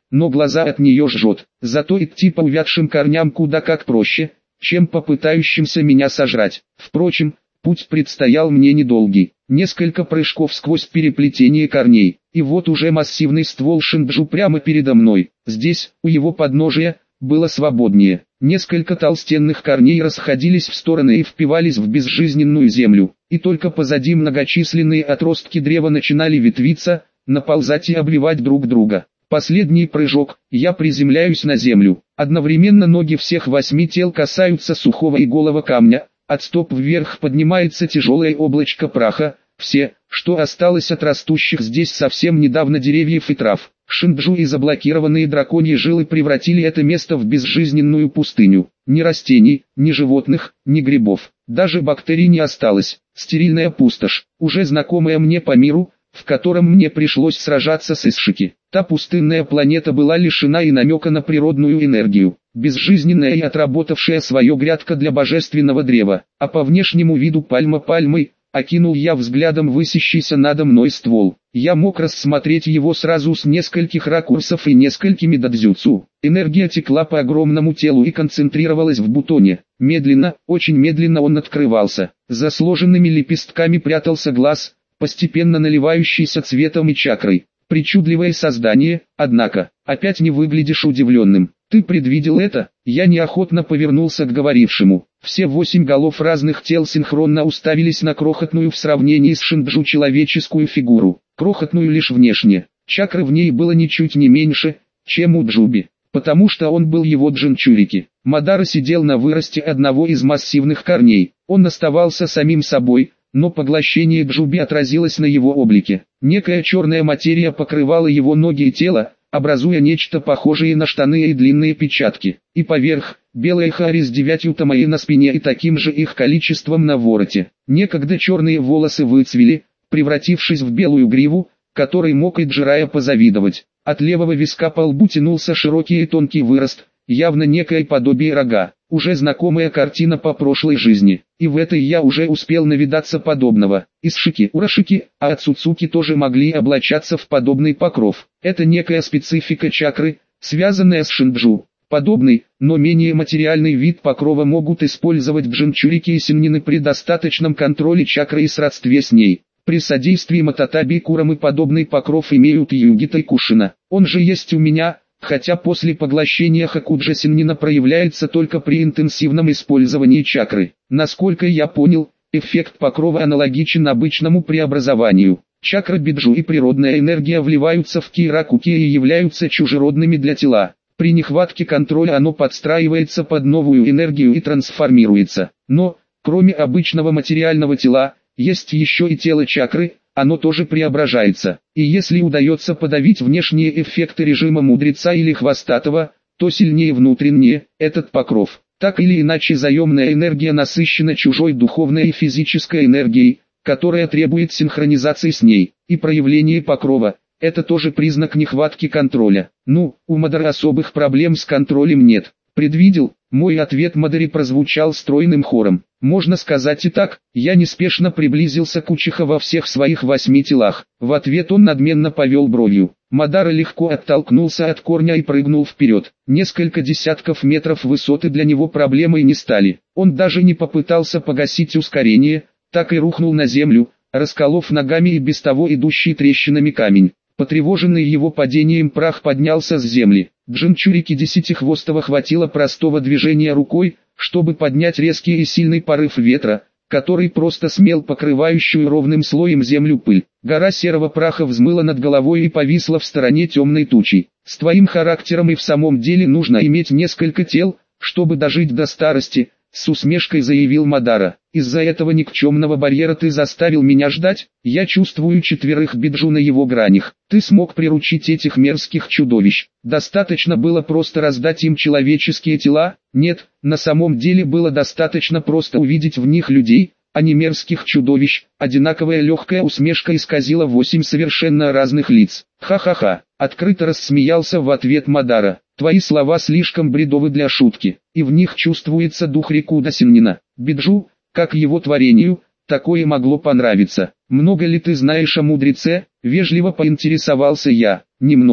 но глаза от нее жжет. Зато идти по увядшим корням куда как проще, чем по пытающимся меня сожрать. Впрочем, путь предстоял мне недолгий. Несколько прыжков сквозь переплетение корней, и вот уже массивный ствол шинджу прямо передо мной. Здесь, у его подножия, было свободнее. Несколько толстенных корней расходились в стороны и впивались в безжизненную землю, и только позади многочисленные отростки древа начинали ветвиться, наползать и обвивать друг друга. Последний прыжок, я приземляюсь на землю. Одновременно ноги всех восьми тел касаются сухого и голого камня, от стоп вверх поднимается тяжелое облачко праха, все, что осталось от растущих здесь совсем недавно деревьев и трав. Шинджу и заблокированные драконьи жилы превратили это место в безжизненную пустыню. Ни растений, ни животных, ни грибов, даже бактерий не осталось. Стерильная пустошь, уже знакомая мне по миру, в котором мне пришлось сражаться с Исшики. Та пустынная планета была лишена и намека на природную энергию. Безжизненная и отработавшая свое грядка для божественного древа, а по внешнему виду пальма пальмой, окинул я взглядом высящийся надо мной ствол. Я мог рассмотреть его сразу с нескольких ракурсов и несколькими додзюцу. Энергия текла по огромному телу и концентрировалась в бутоне. Медленно, очень медленно он открывался. За сложенными лепестками прятался глаз, постепенно наливающийся цветом и чакрой. Причудливое создание, однако, опять не выглядишь удивленным. Ты предвидел это? Я неохотно повернулся к говорившему. Все восемь голов разных тел синхронно уставились на крохотную в сравнении с Шинджу человеческую фигуру. Крохотную лишь внешне. Чакры в ней было ничуть не меньше, чем у Джуби, потому что он был его джинчурики. Мадара сидел на выросте одного из массивных корней. Он оставался самим собой, но поглощение Джуби отразилось на его облике. Некая черная материя покрывала его ноги и тело, образуя нечто похожее на штаны и длинные печатки. И поверх, белая хари с девятью тамаи на спине и таким же их количеством на вороте. Некогда черные волосы выцвели, превратившись в белую гриву, которой мог и Джирая позавидовать. От левого виска по лбу тянулся широкий и тонкий вырост, явно некое подобие рога. Уже знакомая картина по прошлой жизни, и в этой я уже успел навидаться подобного. Исшики, Урашики, а Ацуцуки тоже могли облачаться в подобный покров. Это некая специфика чакры, связанная с Шинджу. Подобный, но менее материальный вид покрова могут использовать джинчурики и синнины при достаточном контроле чакры и сродстве с ней. При содействии Мататаби и Курамы подобный покров имеют Югита и Кушина. Он же есть у меня, хотя после поглощения Хакуджа синнина проявляется только при интенсивном использовании чакры. Насколько я понял, эффект покрова аналогичен обычному преобразованию. Чакра биджу и природная энергия вливаются в ки-раку-ки и являются чужеродными для тела. При нехватке контроля оно подстраивается под новую энергию и трансформируется. Но, кроме обычного материального тела, есть еще и тело чакры, оно тоже преображается. И если удается подавить внешние эффекты режима мудреца или хвостатого, то сильнее внутренние, этот покров. Так или иначе заемная энергия насыщена чужой духовной и физической энергией, которая требует синхронизации с ней, и проявление покрова. Это тоже признак нехватки контроля. Ну, у Мадары особых проблем с контролем нет. Предвидел? Мой ответ Мадари прозвучал стройным хором. Можно сказать и так, я неспешно приблизился к Учиха во всех своих восьми телах. В ответ он надменно повел бровью. Мадара легко оттолкнулся от корня и прыгнул вперед. Несколько десятков метров высоты для него проблемой не стали. Он даже не попытался погасить ускорение, так и рухнул на землю, расколов ногами и без того идущий трещинами камень. Потревоженный его падением прах поднялся с земли. Джинчурики Десятихвостого хватило простого движения рукой, чтобы поднять резкий и сильный порыв ветра, который просто смел покрывающую ровным слоем землю пыль. Гора серого праха взмыла над головой и повисла в стороне темной тучей. С твоим характером и в самом деле нужно иметь несколько тел, чтобы дожить до старости, с усмешкой заявил Мадара. Из-за этого никчемного барьера ты заставил меня ждать, я чувствую четверых биджу на его гранях. Ты смог приручить этих мерзких чудовищ. Достаточно было просто раздать им человеческие тела? Нет, на самом деле было достаточно просто увидеть в них людей, а не мерзких чудовищ. Одинаковая легкая усмешка исказила восемь совершенно разных лиц. Ха-ха-ха, открыто рассмеялся в ответ Мадара. Твои слова слишком бредовы для шутки, и в них чувствуется дух Рикуда Синнина. Биджу, как его творению, такое могло понравиться. Много ли ты знаешь о мудреце? Вежливо поинтересовался я. Немного.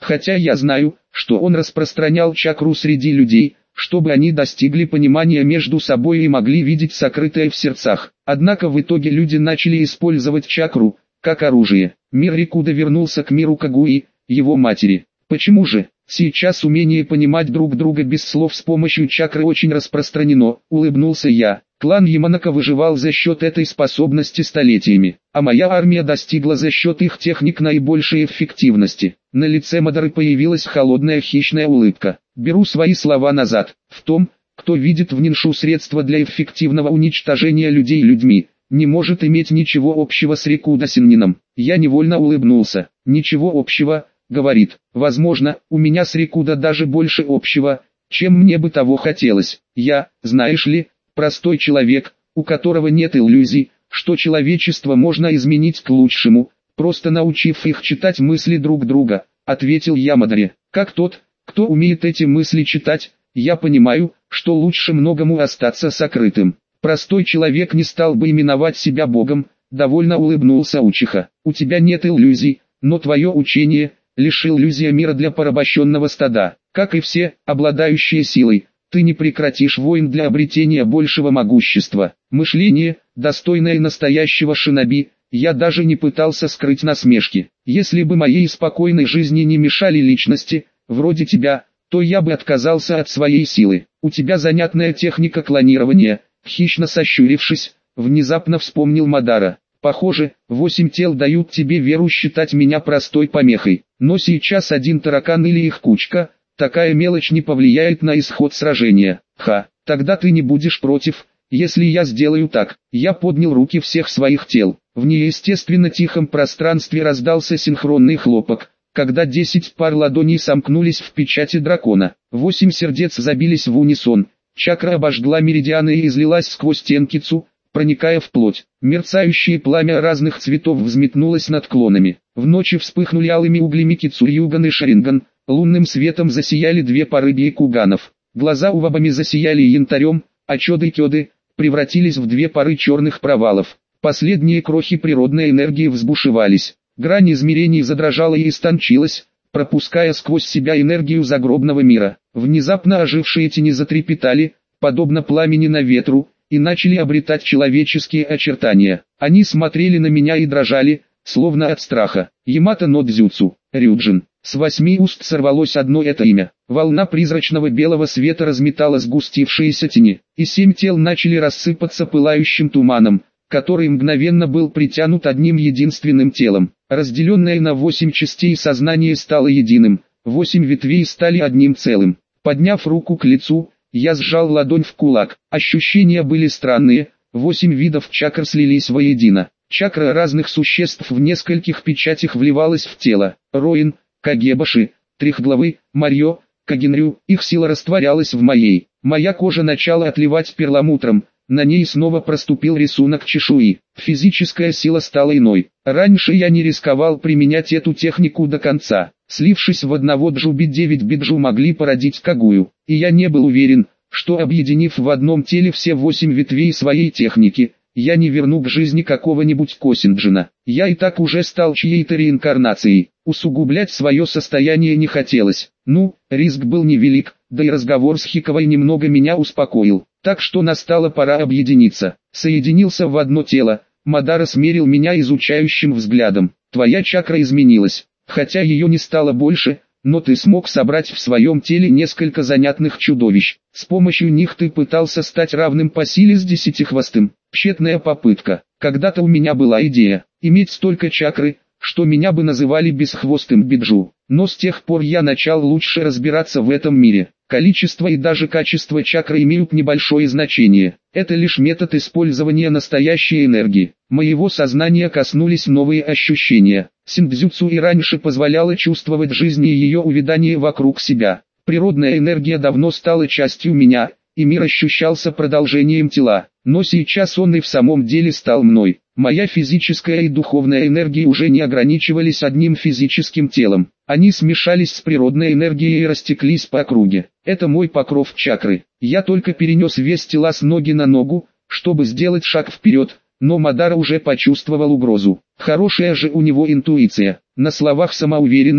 хотя я знаю, что он распространял чакру среди людей, чтобы они достигли понимания между собой и могли видеть сокрытое в сердцах. Однако в итоге люди начали использовать чакру, как оружие. Мир Рикуда вернулся к миру Кагуи, его матери. Почему же? Сейчас умение понимать друг друга без слов с помощью чакры очень распространено, улыбнулся я. Клан Яманака выживал за счет этой способности столетиями, а моя армия достигла за счет их техник наибольшей эффективности. На лице Мадары появилась холодная хищная улыбка. Беру свои слова назад. В том, кто видит в ниншу средства для эффективного уничтожения людей людьми, не может иметь ничего общего с Рикуда Синнином. Я невольно улыбнулся. Ничего общего, говорит. Возможно, у меня с Рикуда даже больше общего, чем мне бы того хотелось. Я, знаешь ли, простой человек, у которого нет иллюзий, что человечество можно изменить к лучшему, просто научив их читать мысли друг друга, ответил я Мадаре. Как тот, кто умеет эти мысли читать, я понимаю, что лучше многому остаться сокрытым. Простой человек не стал бы именовать себя Богом, довольно улыбнулся Учиха. У тебя нет иллюзий, но твое учение – лишь иллюзия мира для порабощенного стада. Как и все, обладающие силой, ты не прекратишь войн для обретения большего могущества. Мышление, достойное настоящего шиноби, я даже не пытался скрыть насмешки. Если бы моей спокойной жизни не мешали личности, вроде тебя, то я бы отказался от своей силы. У тебя занятная техника клонирования, хищно сощурившись, внезапно вспомнил Мадара. Похоже, восемь тел дают тебе веру считать меня простой помехой. Но сейчас один таракан или их кучка, такая мелочь не повлияет на исход сражения. Ха, тогда ты не будешь против, если я сделаю так. Я поднял руки всех своих тел. В неестественно тихом пространстве раздался синхронный хлопок, когда десять пар ладоней сомкнулись в печати дракона. Восемь сердец забились в унисон. Чакра обожгла меридианы и излилась сквозь тенкицу, проникая в плоть. Мерцающее пламя разных цветов взметнулось над клонами. В ночи вспыхнули алыми углями Кицурьюган и Шаринган, лунным светом засияли две пары бейкуганов. Глаза у Вабами засияли янтарем, а чоды-кёды превратились в две пары черных провалов. Последние крохи природной энергии взбушевались. Грань измерений задрожала и истончилась, пропуская сквозь себя энергию загробного мира. Внезапно ожившие тени затрепетали, подобно пламени на ветру, и начали обретать человеческие очертания. Они смотрели на меня и дрожали, словно от страха. Ямато но Дзюцу, Рюджин. С восьми уст сорвалось одно это имя. Волна призрачного белого света разметала сгустившиеся тени, и семь тел начали рассыпаться пылающим туманом, который мгновенно был притянут одним единственным телом. Разделенное на восемь частей сознание стало единым, восемь ветвей стали одним целым. Подняв руку к лицу, я сжал ладонь в кулак. Ощущения были странные, восемь видов чакр слились воедино. Чакра разных существ в нескольких печатях вливалась в тело. Роин, Кагебаши, Трехглавы, Марьё, Кагенрю, их сила растворялась в моей. Моя кожа начала отливать перламутром, на ней снова проступил рисунок чешуи. Физическая сила стала иной. Раньше я не рисковал применять эту технику до конца. Слившись в одного джуби девять биджу могли породить Кагую, и я не был уверен, что объединив в одном теле все восемь ветвей своей техники, я не верну к жизни какого-нибудь Косинджина. Я и так уже стал чьей-то реинкарнацией. Усугублять свое состояние не хотелось. Ну, риск был невелик, да и разговор с Хиковой немного меня успокоил. Так что настала пора объединиться. Соединился в одно тело. Мадара смерил меня изучающим взглядом. Твоя чакра изменилась, хотя ее не стало больше, но ты смог собрать в своем теле несколько занятных чудовищ. С помощью них ты пытался стать равным по силе с десятихвостым. Тщетная попытка. Когда-то у меня была идея иметь столько чакры, что меня бы называли бесхвостым биджу. Но с тех пор я начал лучше разбираться в этом мире. Количество и даже качество чакры имеют небольшое значение. Это лишь метод использования настоящей энергии. Моего сознания коснулись новые ощущения. Синдзюцу и раньше позволяла чувствовать жизнь и ее увядание вокруг себя. Природная энергия давно стала частью меня, и мир ощущался продолжением тела. Но сейчас он и в самом деле стал мной. Моя физическая и духовная энергии уже не ограничивались одним физическим телом. Они смешались с природной энергией и растеклись по округе. Это мой покров чакры. Я только перенес вес тела с ноги на ногу, чтобы сделать шаг вперед, но Мадара уже почувствовал угрозу. Хорошая же у него интуиция. На словах самоуверенный, а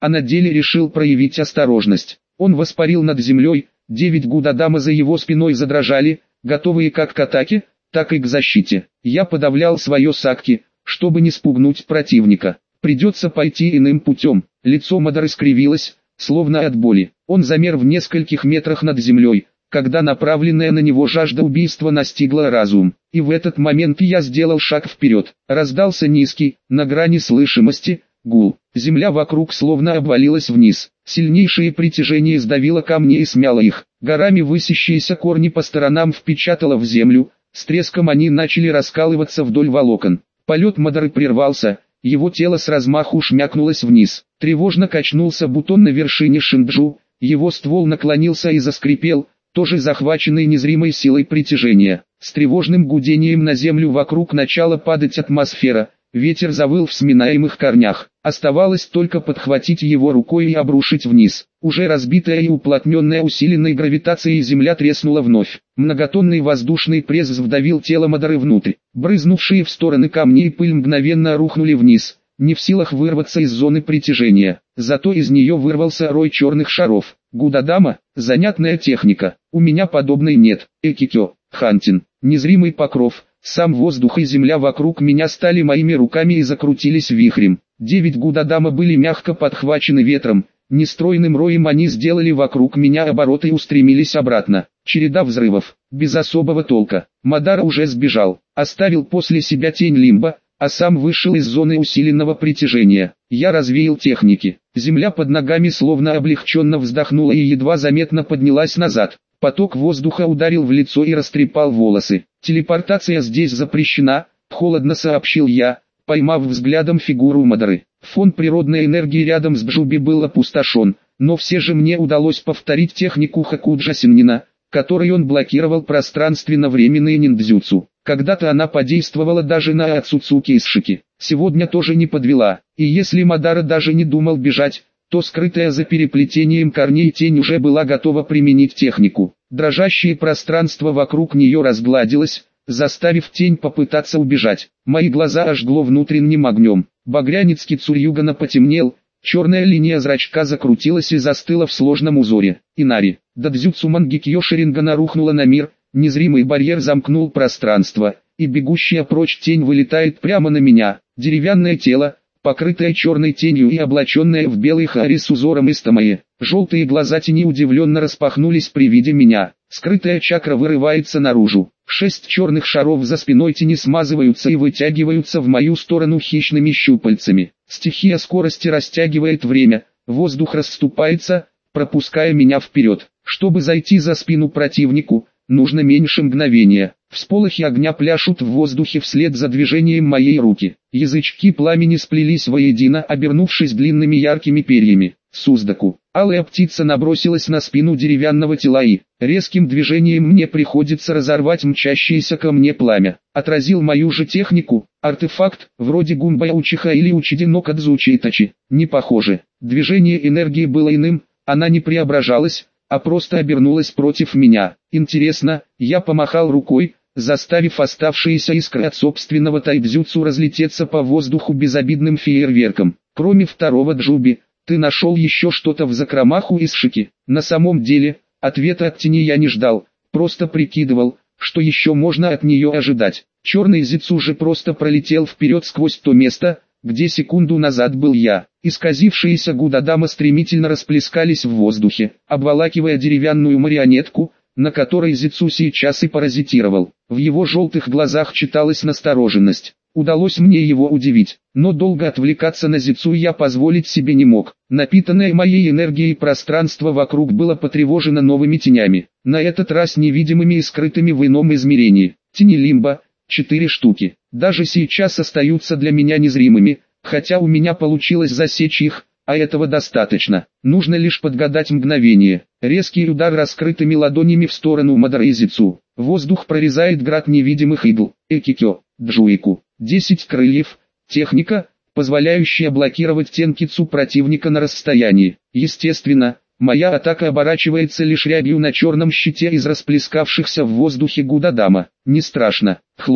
а на деле решил проявить осторожность. Он воспарил над землей, девять гудадама за его спиной задрожали, готовые как к атаке, так и к защите. Я подавлял свое сакки, чтобы не спугнуть противника. Придется пойти иным путем. Лицо Мадары скривилось, словно от боли. Он замер в нескольких метрах над землей, когда направленная на него жажда убийства настигла разум. И в этот момент я сделал шаг вперед. Раздался низкий, на грани слышимости, гул. Земля вокруг словно обвалилась вниз. Сильнейшее притяжение сдавило камни и смяло их. Горами высящиеся корни по сторонам впечатало в землю. С треском они начали раскалываться вдоль волокон. Полет Мадары прервался. Его тело с размаху шмякнулось вниз. Тревожно качнулся бутон на вершине шинджу. Его ствол наклонился и заскрипел, тоже захваченный незримой силой притяжения. С тревожным гудением на землю вокруг начала падать атмосфера. Ветер завыл в сминаемых корнях. Оставалось только подхватить его рукой и обрушить вниз. Уже разбитая и уплотненная усиленной гравитацией земля треснула вновь. Многотонный воздушный пресс вдавил тело Мадары внутрь. Брызнувшие в стороны камни и пыль мгновенно рухнули вниз, не в силах вырваться из зоны притяжения. Зато из нее вырвался рой черных шаров. Гудадама, занятная техника. У меня подобной нет. Экикё, Хантин, незримый покров. Сам воздух и земля вокруг меня стали моими руками и закрутились вихрем. Девять гудадама были мягко подхвачены ветром. Нестройным роем они сделали вокруг меня обороты и устремились обратно. Череда взрывов, без особого толка. Мадара уже сбежал, оставил после себя тень лимба, а сам вышел из зоны усиленного притяжения. Я развеял техники. Земля под ногами словно облегченно вздохнула и едва заметно поднялась назад. Поток воздуха ударил в лицо и растрепал волосы. «Телепортация здесь запрещена», — холодно сообщил я, поймав взглядом фигуру Мадары. Фон природной энергии рядом с Джуби был опустошен, но все же мне удалось повторить технику Хокуджа Синнина, которой он блокировал пространственно-временные ниндзюцу. Когда-то она подействовала даже на Ацуцуки Исшики. Сегодня тоже не подвела, и если Мадара даже не думал бежать, то скрытая за переплетением корней тень уже была готова применить технику. Дрожащее пространство вокруг нее разгладилось, заставив тень попытаться убежать. Мои глаза ожгло внутренним огнем. Багрянец Кицурюгана потемнел, черная линия зрачка закрутилась и застыла в сложном узоре. Инари, дадзюцу Мангикьё Шарингана рухнула на мир, незримый барьер замкнул пространство, и бегущая прочь тень вылетает прямо на меня. Деревянное тело, покрытая черной тенью и облаченная в белый хари с узором истомае. Желтые глаза тени удивленно распахнулись при виде меня. Скрытая чакра вырывается наружу. Шесть черных шаров за спиной тени смазываются и вытягиваются в мою сторону хищными щупальцами. Стихия скорости растягивает время, воздух расступается, пропуская меня вперед. Чтобы зайти за спину противнику, нужно меньше мгновения. Всполохи огня пляшут в воздухе вслед за движением моей руки. Язычки пламени сплелись воедино, обернувшись длинными яркими перьями. Суздаку. Алая птица набросилась на спину деревянного тела и, резким движением мне приходится разорвать мчащееся ко мне пламя. Отразил мою же технику, артефакт, вроде Гумбая Учиха или Учидино Кадзучи Итачи. Не похоже. Движение энергии было иным, она не преображалась, а просто обернулась против меня. Интересно, я помахал рукой, заставив оставшиеся искры от собственного тайбзюцу разлететься по воздуху безобидным фейерверком. Кроме второго Джуби, ты нашел еще что-то в закромах у Исшики? На самом деле, ответа от тени я не ждал, просто прикидывал, что еще можно от нее ожидать. Черный Зицу же просто пролетел вперед сквозь то место, где секунду назад был я. Исказившиеся гудадама стремительно расплескались в воздухе, обволакивая деревянную марионетку, на которой Зицу сейчас и паразитировал. В его желтых глазах читалась настороженность. Удалось мне его удивить, но долго отвлекаться на Зицу я позволить себе не мог. Напитанное моей энергией пространство вокруг было потревожено новыми тенями, на этот раз невидимыми и скрытыми в ином измерении. Тени лимба, четыре штуки, даже сейчас остаются для меня незримыми, хотя у меня получилось засечь их, а этого достаточно. Нужно лишь подгадать мгновение. Резкий удар раскрытыми ладонями в сторону Мадары и Зицу. Воздух прорезает град невидимых игл. Экикё, Джуику. десять крыльев. Техника, позволяющая блокировать тенкицу противника на расстоянии. Естественно, моя атака оборачивается лишь рябью на черном щите из расплескавшихся в воздухе гудадама. Не страшно. Хлопок.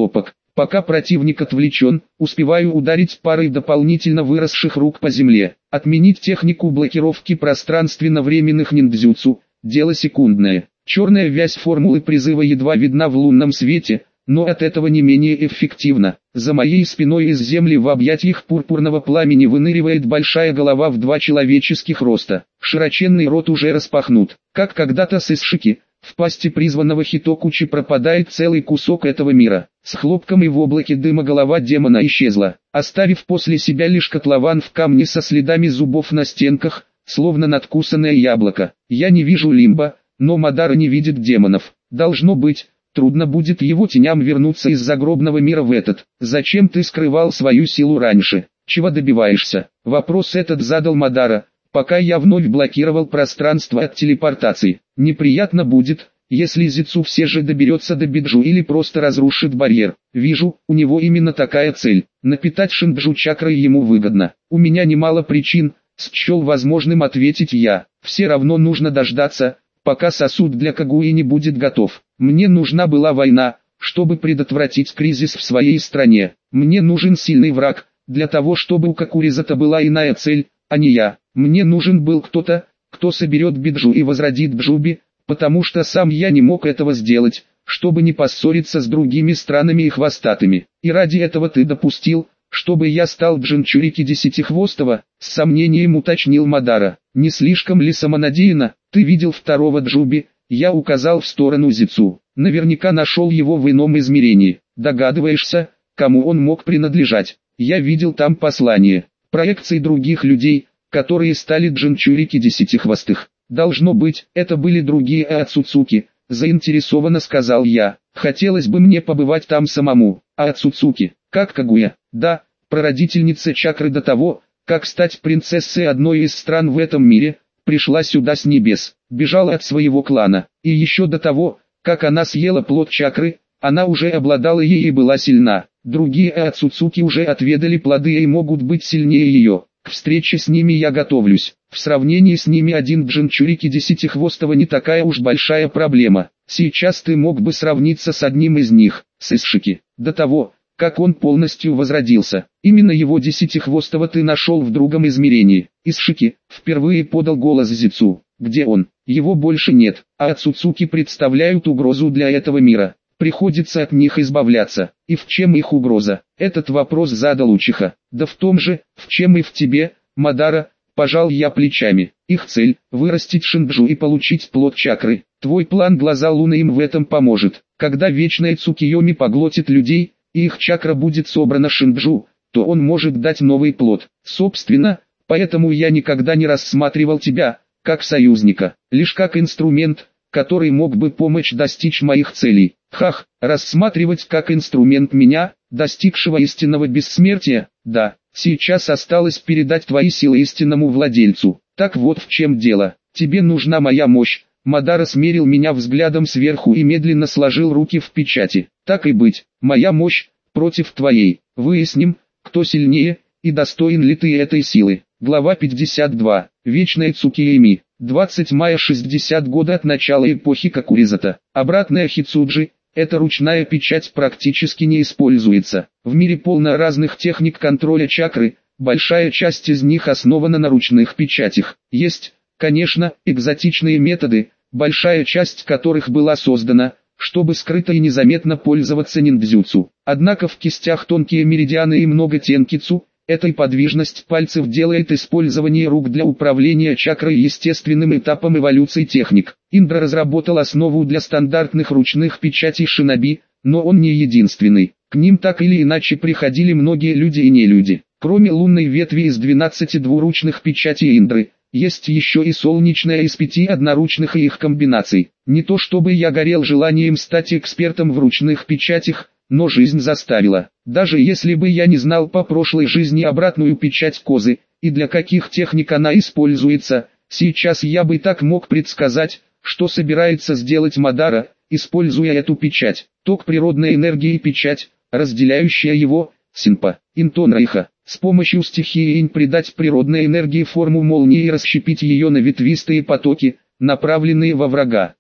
Пока противник отвлечен, успеваю ударить парой дополнительно выросших рук по земле. Отменить технику блокировки пространственно-временных ниндзюцу – дело секундное. Черная вязь формулы призыва едва видна в лунном свете, но от этого не менее эффективно. За моей спиной из земли в объятиях пурпурного пламени выныривает большая голова в два человеческих роста. Широченный рот уже распахнут, как когда-то с Исшики. В пасти призванного Хитокучи пропадает целый кусок этого мира. С хлопком и в облаке дыма голова демона исчезла, оставив после себя лишь котлован в камне со следами зубов на стенках, словно надкусанное яблоко. Я не вижу Лимба, но Мадара не видит демонов. Должно быть, трудно будет его теням вернуться из загробного мира в этот. Зачем ты скрывал свою силу раньше? Чего добиваешься? Вопрос этот задал Мадара, пока я вновь блокировал пространство от телепортации. Неприятно будет, если Зицу все же доберется до Биджу или просто разрушит барьер. Вижу, у него именно такая цель. Напитать Шинджу чакрой ему выгодно. У меня немало причин, счел возможным ответить я. Все равно нужно дождаться, пока сосуд для Кагуи не будет готов. Мне нужна была война, чтобы предотвратить кризис в своей стране. Мне нужен сильный враг, для того чтобы у Кокуризата была иная цель, а не я. Мне нужен был кто-то, кто соберет Биджу и возродит Джуби, потому что сам я не мог этого сделать, чтобы не поссориться с другими странами и хвостатыми. И ради этого ты допустил, чтобы я стал Джинчурики Десятихвостого, с сомнением уточнил Мадара. Не слишком ли самонадеянно? Ты видел второго Джуби? Я указал в сторону Зицу. Наверняка нашел его в ином измерении. Догадываешься, кому он мог принадлежать? Я видел там послание, проекции других людей, которые стали Джинчурики Десятихвостых. Должно быть, это были другие Ацуцуки, заинтересованно сказал я. Хотелось бы мне побывать там самому. А Ацуцуки, как Кагуя? Да, прародительница чакры до того, как стать принцессой одной из стран в этом мире, пришла сюда с небес, бежала от своего клана. И еще до того, как она съела плод чакры, она уже обладала ей и была сильна. Другие Ацуцуки уже отведали плоды и могут быть сильнее ее. К встрече с ними я готовлюсь. В сравнении с ними один Джинчурики Десятихвостого не такая уж большая проблема. Сейчас ты мог бы сравниться с одним из них, с Исшики. До того, как он полностью возродился. Именно его Десятихвостого ты нашел в другом измерении. Исшики впервые подал голос Зицу. Где он? Его больше нет, а Ацуцуки представляют угрозу для этого мира. Приходится от них избавляться. И в чем их угроза? Этот вопрос задал Учиха. Да в том же, в чем и в тебе, Мадара, пожал я плечами. Их цель – вырастить Шинджу и получить плод чакры. Твой план Глаза Луны им в этом поможет. Когда вечная Цукиоми поглотит людей, и их чакра будет собрана Шинджу, то он может дать новый плод. Собственно, поэтому я никогда не рассматривал тебя, как союзника, лишь как инструмент, который мог бы помочь достичь моих целей. Хах, рассматривать как инструмент меня, достигшего истинного бессмертия, да, сейчас осталось передать твои силы истинному владельцу. Так вот в чем дело, тебе нужна моя мощь. Мадара смерил меня взглядом сверху и медленно сложил руки в печати. Так и быть, моя мощь против твоей. Выясним, кто сильнее, и достоин ли ты этой силы. Глава пятьдесят два. Вечная Цукиеми. двадцатого мая шестьдесят года от начала эпохи Кокуризата. Обратная Хицуджи. Эта ручная печать практически не используется. В мире полно разных техник контроля чакры, большая часть из них основана на ручных печатях. Есть, конечно, экзотичные методы, большая часть которых была создана, чтобы скрыто и незаметно пользоваться ниндзюцу. Однако в кистях тонкие меридианы и много тенкицу, эта подвижность пальцев делает использование рук для управления чакрой естественным этапом эволюции техник. Индра разработал основу для стандартных ручных печатей шиноби, но он не единственный. К ним так или иначе приходили многие люди и нелюди. Кроме лунной ветви из двенадцати двуручных печатей Индры, есть еще и солнечная из пяти одноручных и их комбинаций. Не то чтобы я горел желанием стать экспертом в ручных печатях, но жизнь заставила. Даже если бы я не знал по прошлой жизни обратную печать Козы, и для каких техник она используется, сейчас я бы так мог предсказать, что собирается сделать Мадара, используя эту печать. Ток природной энергии и печать, разделяющая его, Синпа, Интонрайха. С помощью стихии Инь придать природной энергии форму молнии и расщепить ее на ветвистые потоки, направленные во врага.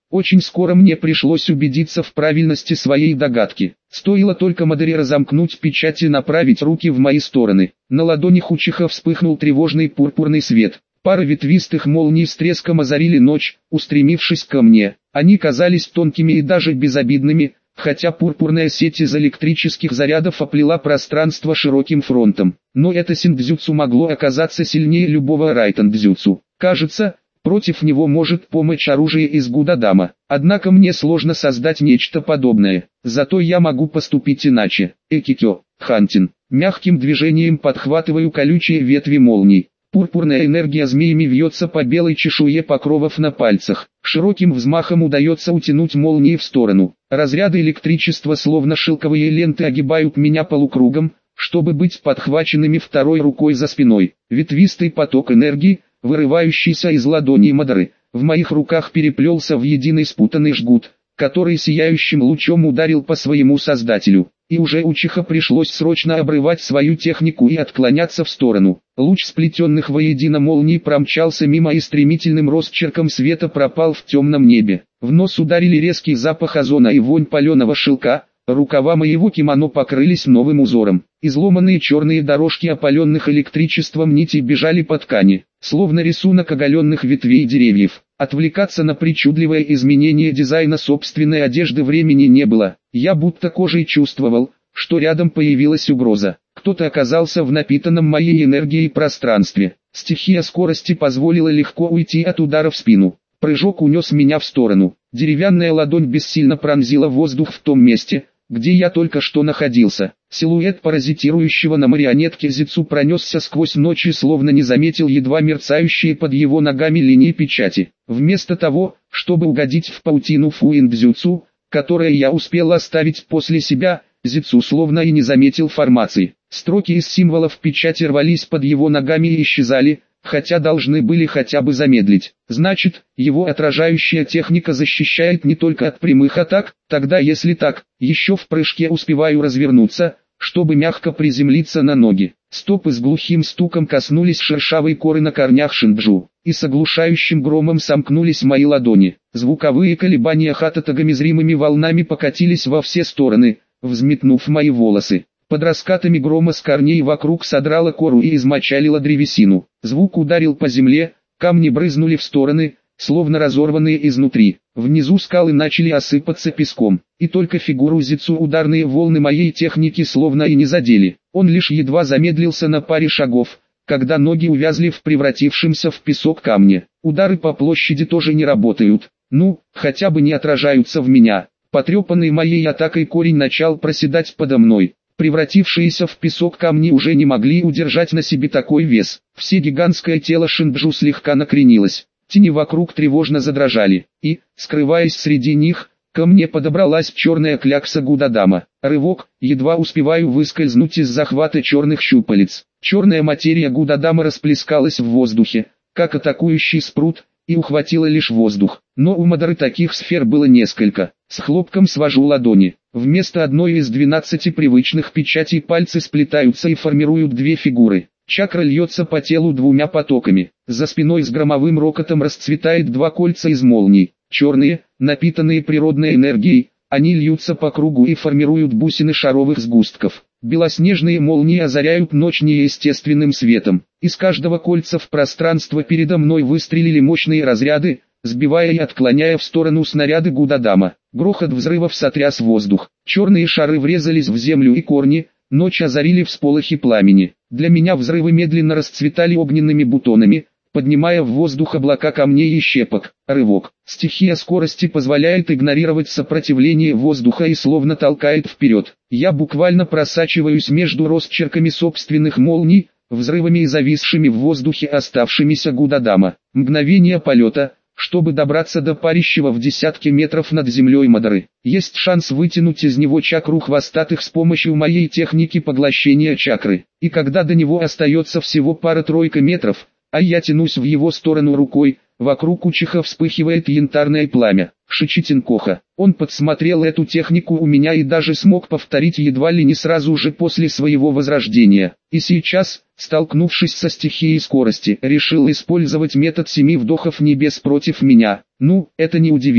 Очень скоро мне пришлось убедиться в правильности своей догадки. Стоило только Мадере разомкнуть печать и направить руки в мои стороны. На ладонях Учиха вспыхнул тревожный пурпурный свет. Пара ветвистых молний с треском озарили ночь, устремившись ко мне. Они казались тонкими и даже безобидными, хотя пурпурная сеть из электрических зарядов оплела пространство широким фронтом. Но это синдзюцу могло оказаться сильнее любого райтандзюцу. Кажется, против него может помочь оружие из Гудадама. Однако мне сложно создать нечто подобное. Зато я могу поступить иначе. Экикё, Хантин. Мягким движением подхватываю колючие ветви молний. Пурпурная энергия змеями вьется по белой чешуе покровов на пальцах. Широким взмахом удается утянуть молнии в сторону. Разряды электричества словно шелковые ленты огибают меня полукругом, чтобы быть подхваченными второй рукой за спиной. Ветвистый поток энергии, вырывающийся из ладоней Мадеры, в моих руках переплелся в единый спутанный жгут, который сияющим лучом ударил по своему создателю. И уже Учиха пришлось срочно обрывать свою технику и отклоняться в сторону. Луч сплетенных воедино молний промчался мимо и стремительным росчерком света пропал в темном небе. В нос ударили резкий запах озона и вонь паленого шелка. Рукава моего кимоно покрылись новым узором. Изломанные черные дорожки опаленных электричеством нитей бежали по ткани, словно рисунок оголенных ветвей деревьев. Отвлекаться на причудливое изменение дизайна собственной одежды времени не было. Я будто кожей чувствовал, что рядом появилась угроза. Кто-то оказался в напитанном моей энергией пространстве. Стихия скорости позволила легко уйти от удара в спину. Прыжок унес меня в сторону. Деревянная ладонь бессильно пронзила воздух в том месте, где я только что находился. Силуэт паразитирующего на марионетке Зицу пронесся сквозь ночь и словно не заметил едва мерцающие под его ногами линии печати. Вместо того, чтобы угодить в паутину фуиндзюцу, которое я успел оставить после себя, Зицу словно и не заметил формации. Строки из символов печати рвались под его ногами и исчезали, хотя должны были хотя бы замедлить. Значит, его отражающая техника защищает не только от прямых атак. Тогда если так, еще в прыжке успеваю развернуться, чтобы мягко приземлиться на ноги. Стопы с глухим стуком коснулись шершавой коры на корнях шинджу, и с оглушающим громом сомкнулись мои ладони. Звуковые колебания хататагами зримыми волнами покатились во все стороны, взметнув мои волосы. Под раскатами грома с корней вокруг содрала кору и измочалила древесину. Звук ударил по земле, камни брызнули в стороны, словно разорванные изнутри. Внизу скалы начали осыпаться песком, и только фигуру Зицу ударные волны моей техники словно и не задели. Он лишь едва замедлился на паре шагов, когда ноги увязли в превратившемся в песок камне. Удары по площади тоже не работают, ну, хотя бы не отражаются в меня. Потрепанный моей атакой корень начал проседать подо мной. Превратившиеся в песок камни уже не могли удержать на себе такой вес. Все гигантское тело Шинджу слегка накренилось. Тени вокруг тревожно задрожали. И, скрываясь среди них, ко мне подобралась черная клякса Гудадама. Рывок, едва успеваю выскользнуть из захвата черных щупалец. Черная материя Гудадама расплескалась в воздухе, как атакующий спрут, и ухватила лишь воздух. Но у Мадеры таких сфер было несколько. С хлопком свожу ладони. Вместо одной из двенадцати привычных печатей пальцы сплетаются и формируют две фигуры. Чакра льется по телу двумя потоками. За спиной с громовым рокотом расцветает два кольца из молний. Черные, напитанные природной энергией, они льются по кругу и формируют бусины шаровых сгустков. Белоснежные молнии озаряют ночь неестественным светом. Из каждого кольца в пространство передо мной выстрелили мощные разряды, сбивая и отклоняя в сторону снаряды Гудадама. Грохот взрывов сотряс воздух. Черные шары врезались в землю и корни, ночь озарили всполохи пламени. Для меня взрывы медленно расцветали огненными бутонами, поднимая в воздух облака камней и щепок. Рывок. Стихия скорости позволяет игнорировать сопротивление воздуха и словно толкает вперед. Я буквально просачиваюсь между росчерками собственных молний, взрывами и зависшими в воздухе оставшимися Гудадама. Мгновение полета, чтобы добраться до парящего в десятки метров над землей Мадеры. Есть шанс вытянуть из него чакру хвостатых с помощью моей техники поглощения чакры. И когда до него остается всего пара-тройка метров, а я тянусь в его сторону рукой, вокруг Учиха вспыхивает янтарное пламя. Шичитинкоха. Он подсмотрел эту технику у меня и даже смог повторить едва ли не сразу же после своего возрождения. И сейчас, столкнувшись со стихией скорости, решил использовать метод семи вдохов небес против меня. Ну, это не удивительно.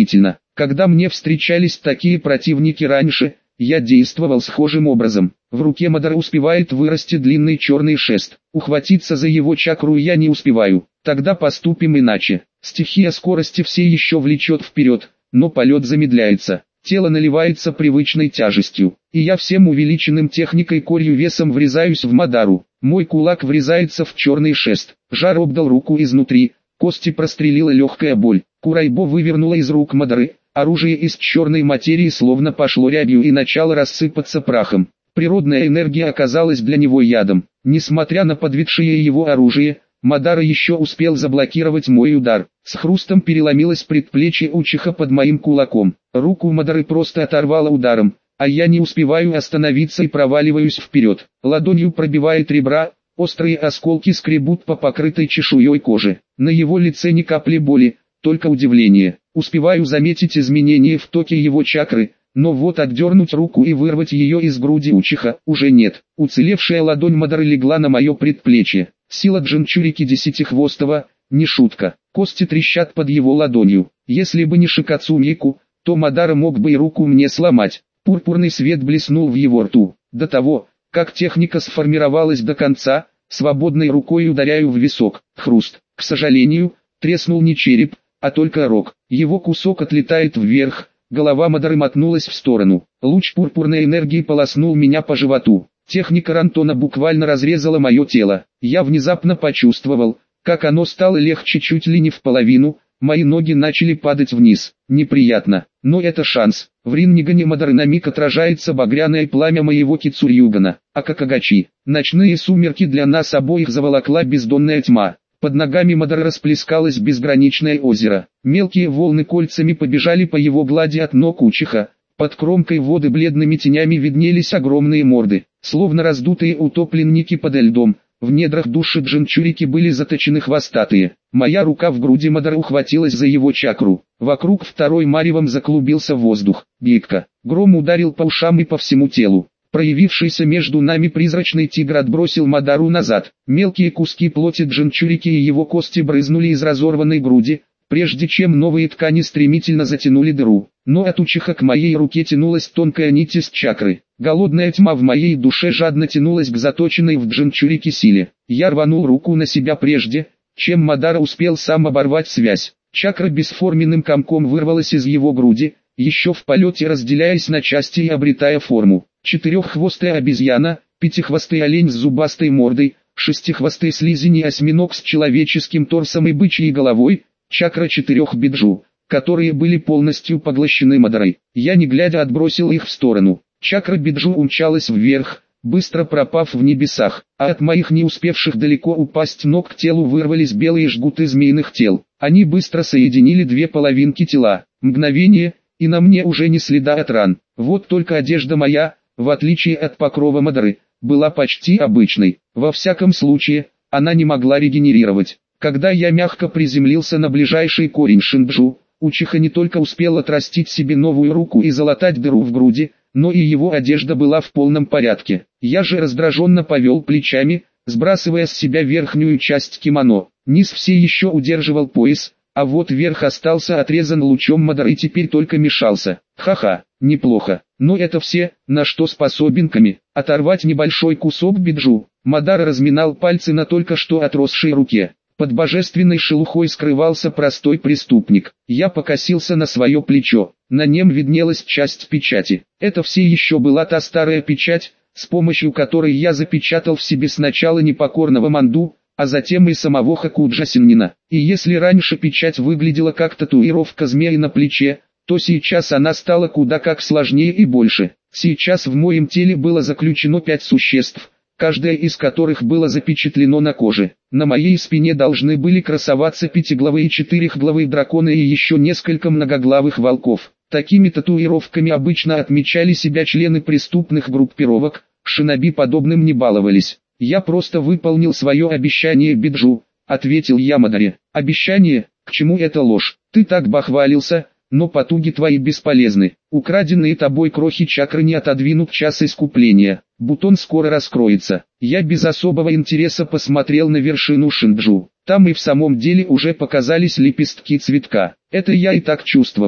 Когда мне встречались такие противники раньше, я действовал схожим образом. В руке Мадары успевает вырасти длинный черный шест. Ухватиться за его чакру я не успеваю. Тогда поступим иначе. Стихия скорости все еще влечет вперед, но полет замедляется. Тело наливается привычной тяжестью, и я всем увеличенным техникой корью весом врезаюсь в Мадару. Мой кулак врезается в черный шест. Жар обдал руку изнутри, кости прострелила легкая боль. Курайбо вывернула из рук Мадары. Оружие из черной материи словно пошло рябью и начало рассыпаться прахом. Природная энергия оказалась для него ядом. Несмотря на подведшее его оружие, Мадара еще успел заблокировать мой удар. С хрустом переломилось предплечье Учиха под моим кулаком. Руку Мадары просто оторвало ударом, а я не успеваю остановиться и проваливаюсь вперед. Ладонью пробивает ребра, острые осколки скребут по покрытой чешуей кожи. На его лице ни капли боли, только удивление. Успеваю заметить изменения в токе его чакры, но вот отдернуть руку и вырвать ее из груди Учиха уже нет. Уцелевшая ладонь Мадары легла на мое предплечье. Сила Джинчурики Десятихвостого, не шутка. Кости трещат под его ладонью. Если бы не Шикацумику, то Мадара мог бы и руку мне сломать. Пурпурный свет блеснул в его рту. До того, как техника сформировалась до конца, свободной рукой ударяю в висок. Хруст. К сожалению, треснул не череп, а только рог. Его кусок отлетает вверх, голова Мадары мотнулась в сторону. Луч пурпурной энергии полоснул меня по животу. Техника Рантона буквально разрезала мое тело. Я внезапно почувствовал, как оно стало легче чуть ли не в половину, мои ноги начали падать вниз. Неприятно, но это шанс. В Риннигане Мадары на миг отражается багряное пламя моего Кицурьюгана. Акакагачи. Ночные сумерки для нас обоих заволокла бездонная тьма. Под ногами Мадары расплескалось безграничное озеро. Мелкие волны кольцами побежали по его глади от ног Учиха. Под кромкой воды бледными тенями виднелись огромные морды, словно раздутые утопленники подо льдом. В недрах души Джинчурики были заточены хвостатые. Моя рука в груди Мадары ухватилась за его чакру. Вокруг второй маревом заклубился воздух. Гикка. Гром ударил по ушам и по всему телу. Проявившийся между нами призрачный тигр отбросил Мадару назад. Мелкие куски плоти Джинчурики и его кости брызнули из разорванной груди, прежде чем новые ткани стремительно затянули дыру. Но от Учиха к моей руке тянулась тонкая нить из чакры. Голодная тьма в моей душе жадно тянулась к заточенной в Джинчурике силе. Я рванул руку на себя прежде, чем Мадара успел сам оборвать связь. Чакра бесформенным комком вырвалась из его груди, еще в полете разделяясь на части и обретая форму. Четыреххвостая обезьяна, пятихвостый олень с зубастой мордой, шестихвостый слизень и осьминог с человеческим торсом и бычьей головой, чакра четырех биджу, которые были полностью поглощены Мадарой. Я не глядя отбросил их в сторону. Чакра биджу умчалась вверх, быстро пропав в небесах, а от моих не успевших далеко упасть ног к телу вырвались белые жгуты змеиных тел. Они быстро соединили две половинки тела. Мгновение, и на мне уже не следа от ран. Вот только одежда моя, в отличие от покрова Мадары, была почти обычной. Во всяком случае, она не могла регенерировать. Когда я мягко приземлился на ближайший корень Шинджу, Учиха не только успел отрастить себе новую руку и залатать дыру в груди, но и его одежда была в полном порядке. Я же раздраженно повел плечами, сбрасывая с себя верхнюю часть кимоно. Низ все еще удерживал пояс, а вот верх остался отрезан лучом Мадары и теперь только мешался. Ха-ха, неплохо. Но это все, на что способен Ками. Оторвать небольшой кусок биджу. Мадара разминал пальцы на только что отросшей руке. Под божественной шелухой скрывался простой преступник. Я покосился на свое плечо. На нем виднелась часть печати. Это все еще была та старая печать, с помощью которой я запечатал в себе сначала непокорного Манду, а затем и самого Хокуджа Синнина. И если раньше печать выглядела как татуировка змеи на плече, то сейчас она стала куда как сложнее и больше. Сейчас в моем теле было заключено пять существ, каждое из которых было запечатлено на коже. На моей спине должны были красоваться пятиглавые и четырехглавые драконы и еще несколько многоглавых волков. Такими татуировками обычно отмечали себя члены преступных группировок, шиноби подобным не баловались. «Я просто выполнил свое обещание Биджу», — ответил я Мадаре. «Обещание? К чему эта ложь? Ты так бахвалился, но потуги твои бесполезны. Украденные тобой крохи чакры не отодвинут час искупления. Бутон скоро раскроется». Я без особого интереса посмотрел на вершину Шинджу. Там и в самом деле уже показались лепестки цветка. Это я и так чувствовал.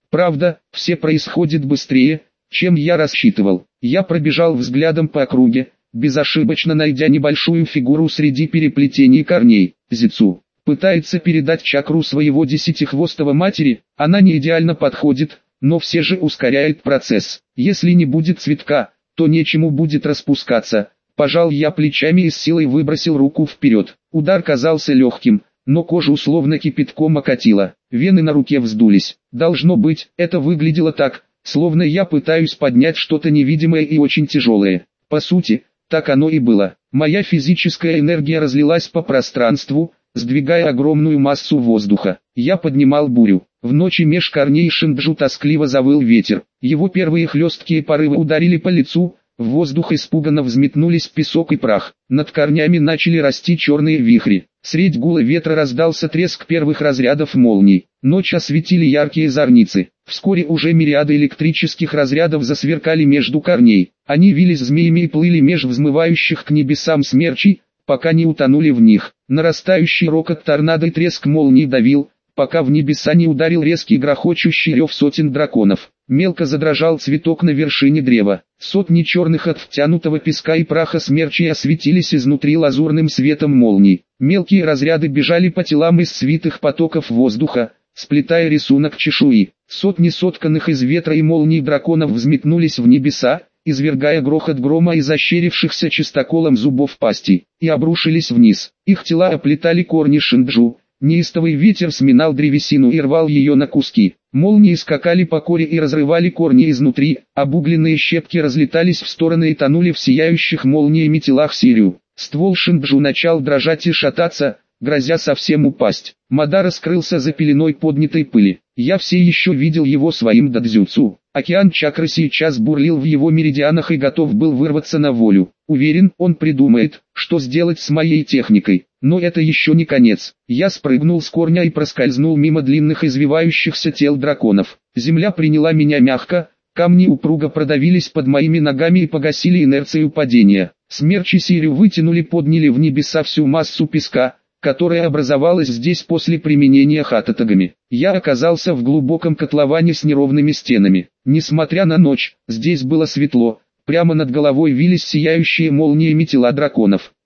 Правда, все происходит быстрее, чем я рассчитывал. Я пробежал взглядом по округе, безошибочно найдя небольшую фигуру среди переплетений корней. Зицу пытается передать чакру своего десятихвостого матери, она не идеально подходит, но все же ускоряет процесс. Если не будет цветка, то нечему будет распускаться. Пожал я плечами и с силой выбросил руку вперед. Удар казался легким, но кожу словно кипятком окатило. Вены на руке вздулись. Должно быть, это выглядело так, словно я пытаюсь поднять что-то невидимое и очень тяжелое. По сути, так оно и было. Моя физическая энергия разлилась по пространству, сдвигая огромную массу воздуха. Я поднимал бурю. В ночи меж корней Шинджу тоскливо завыл ветер. Его первые хлесткие порывы ударили по лицу, в воздух испуганно взметнулись песок и прах. Над корнями начали расти черные вихри. Средь гула ветра раздался треск первых разрядов молний. Ночь осветили яркие зорницы. Вскоре уже мириады электрических разрядов засверкали между корней. Они вились змеями и плыли меж взмывающих к небесам смерчей, пока не утонули в них. Нарастающий рокот торнадо и треск молний давил, пока в небеса не ударил резкий грохочущий рев сотен драконов. Мелко задрожал цветок на вершине древа. Сотни черных от втянутого песка и праха смерчей осветились изнутри лазурным светом молний. Мелкие разряды бежали по телам из свитых потоков воздуха, сплетая рисунок чешуи. Сотни сотканных из ветра и молний драконов взметнулись в небеса, извергая грохот грома из ощерившихся чистоколом зубов пастей, и обрушились вниз. Их тела оплетали корни Шинджу. Неистовый ветер сминал древесину и рвал ее на куски. Молнии скакали по коре и разрывали корни изнутри, обугленные щепки разлетались в стороны и тонули в сияющих молниями телах Сирию. Ствол Шинджу начал дрожать и шататься, грозя совсем упасть. Мадара скрылся за пеленой поднятой пыли. Я все еще видел его своим дадзюцу. Океан чакры сейчас бурлил в его меридианах и готов был вырваться на волю. Уверен, он придумает, что сделать с моей техникой. Но это еще не конец. Я спрыгнул с корня и проскользнул мимо длинных извивающихся тел драконов. Земля приняла меня мягко, камни упруго продавились под моими ногами и погасили инерцию падения. Смерчи Сирию вытянули, подняли в небеса всю массу песка, которая образовалась здесь после применения хататагами. Я оказался в глубоком котловане с неровными стенами. Несмотря на ночь, здесь было светло, прямо над головой вились сияющие молниями тела драконов.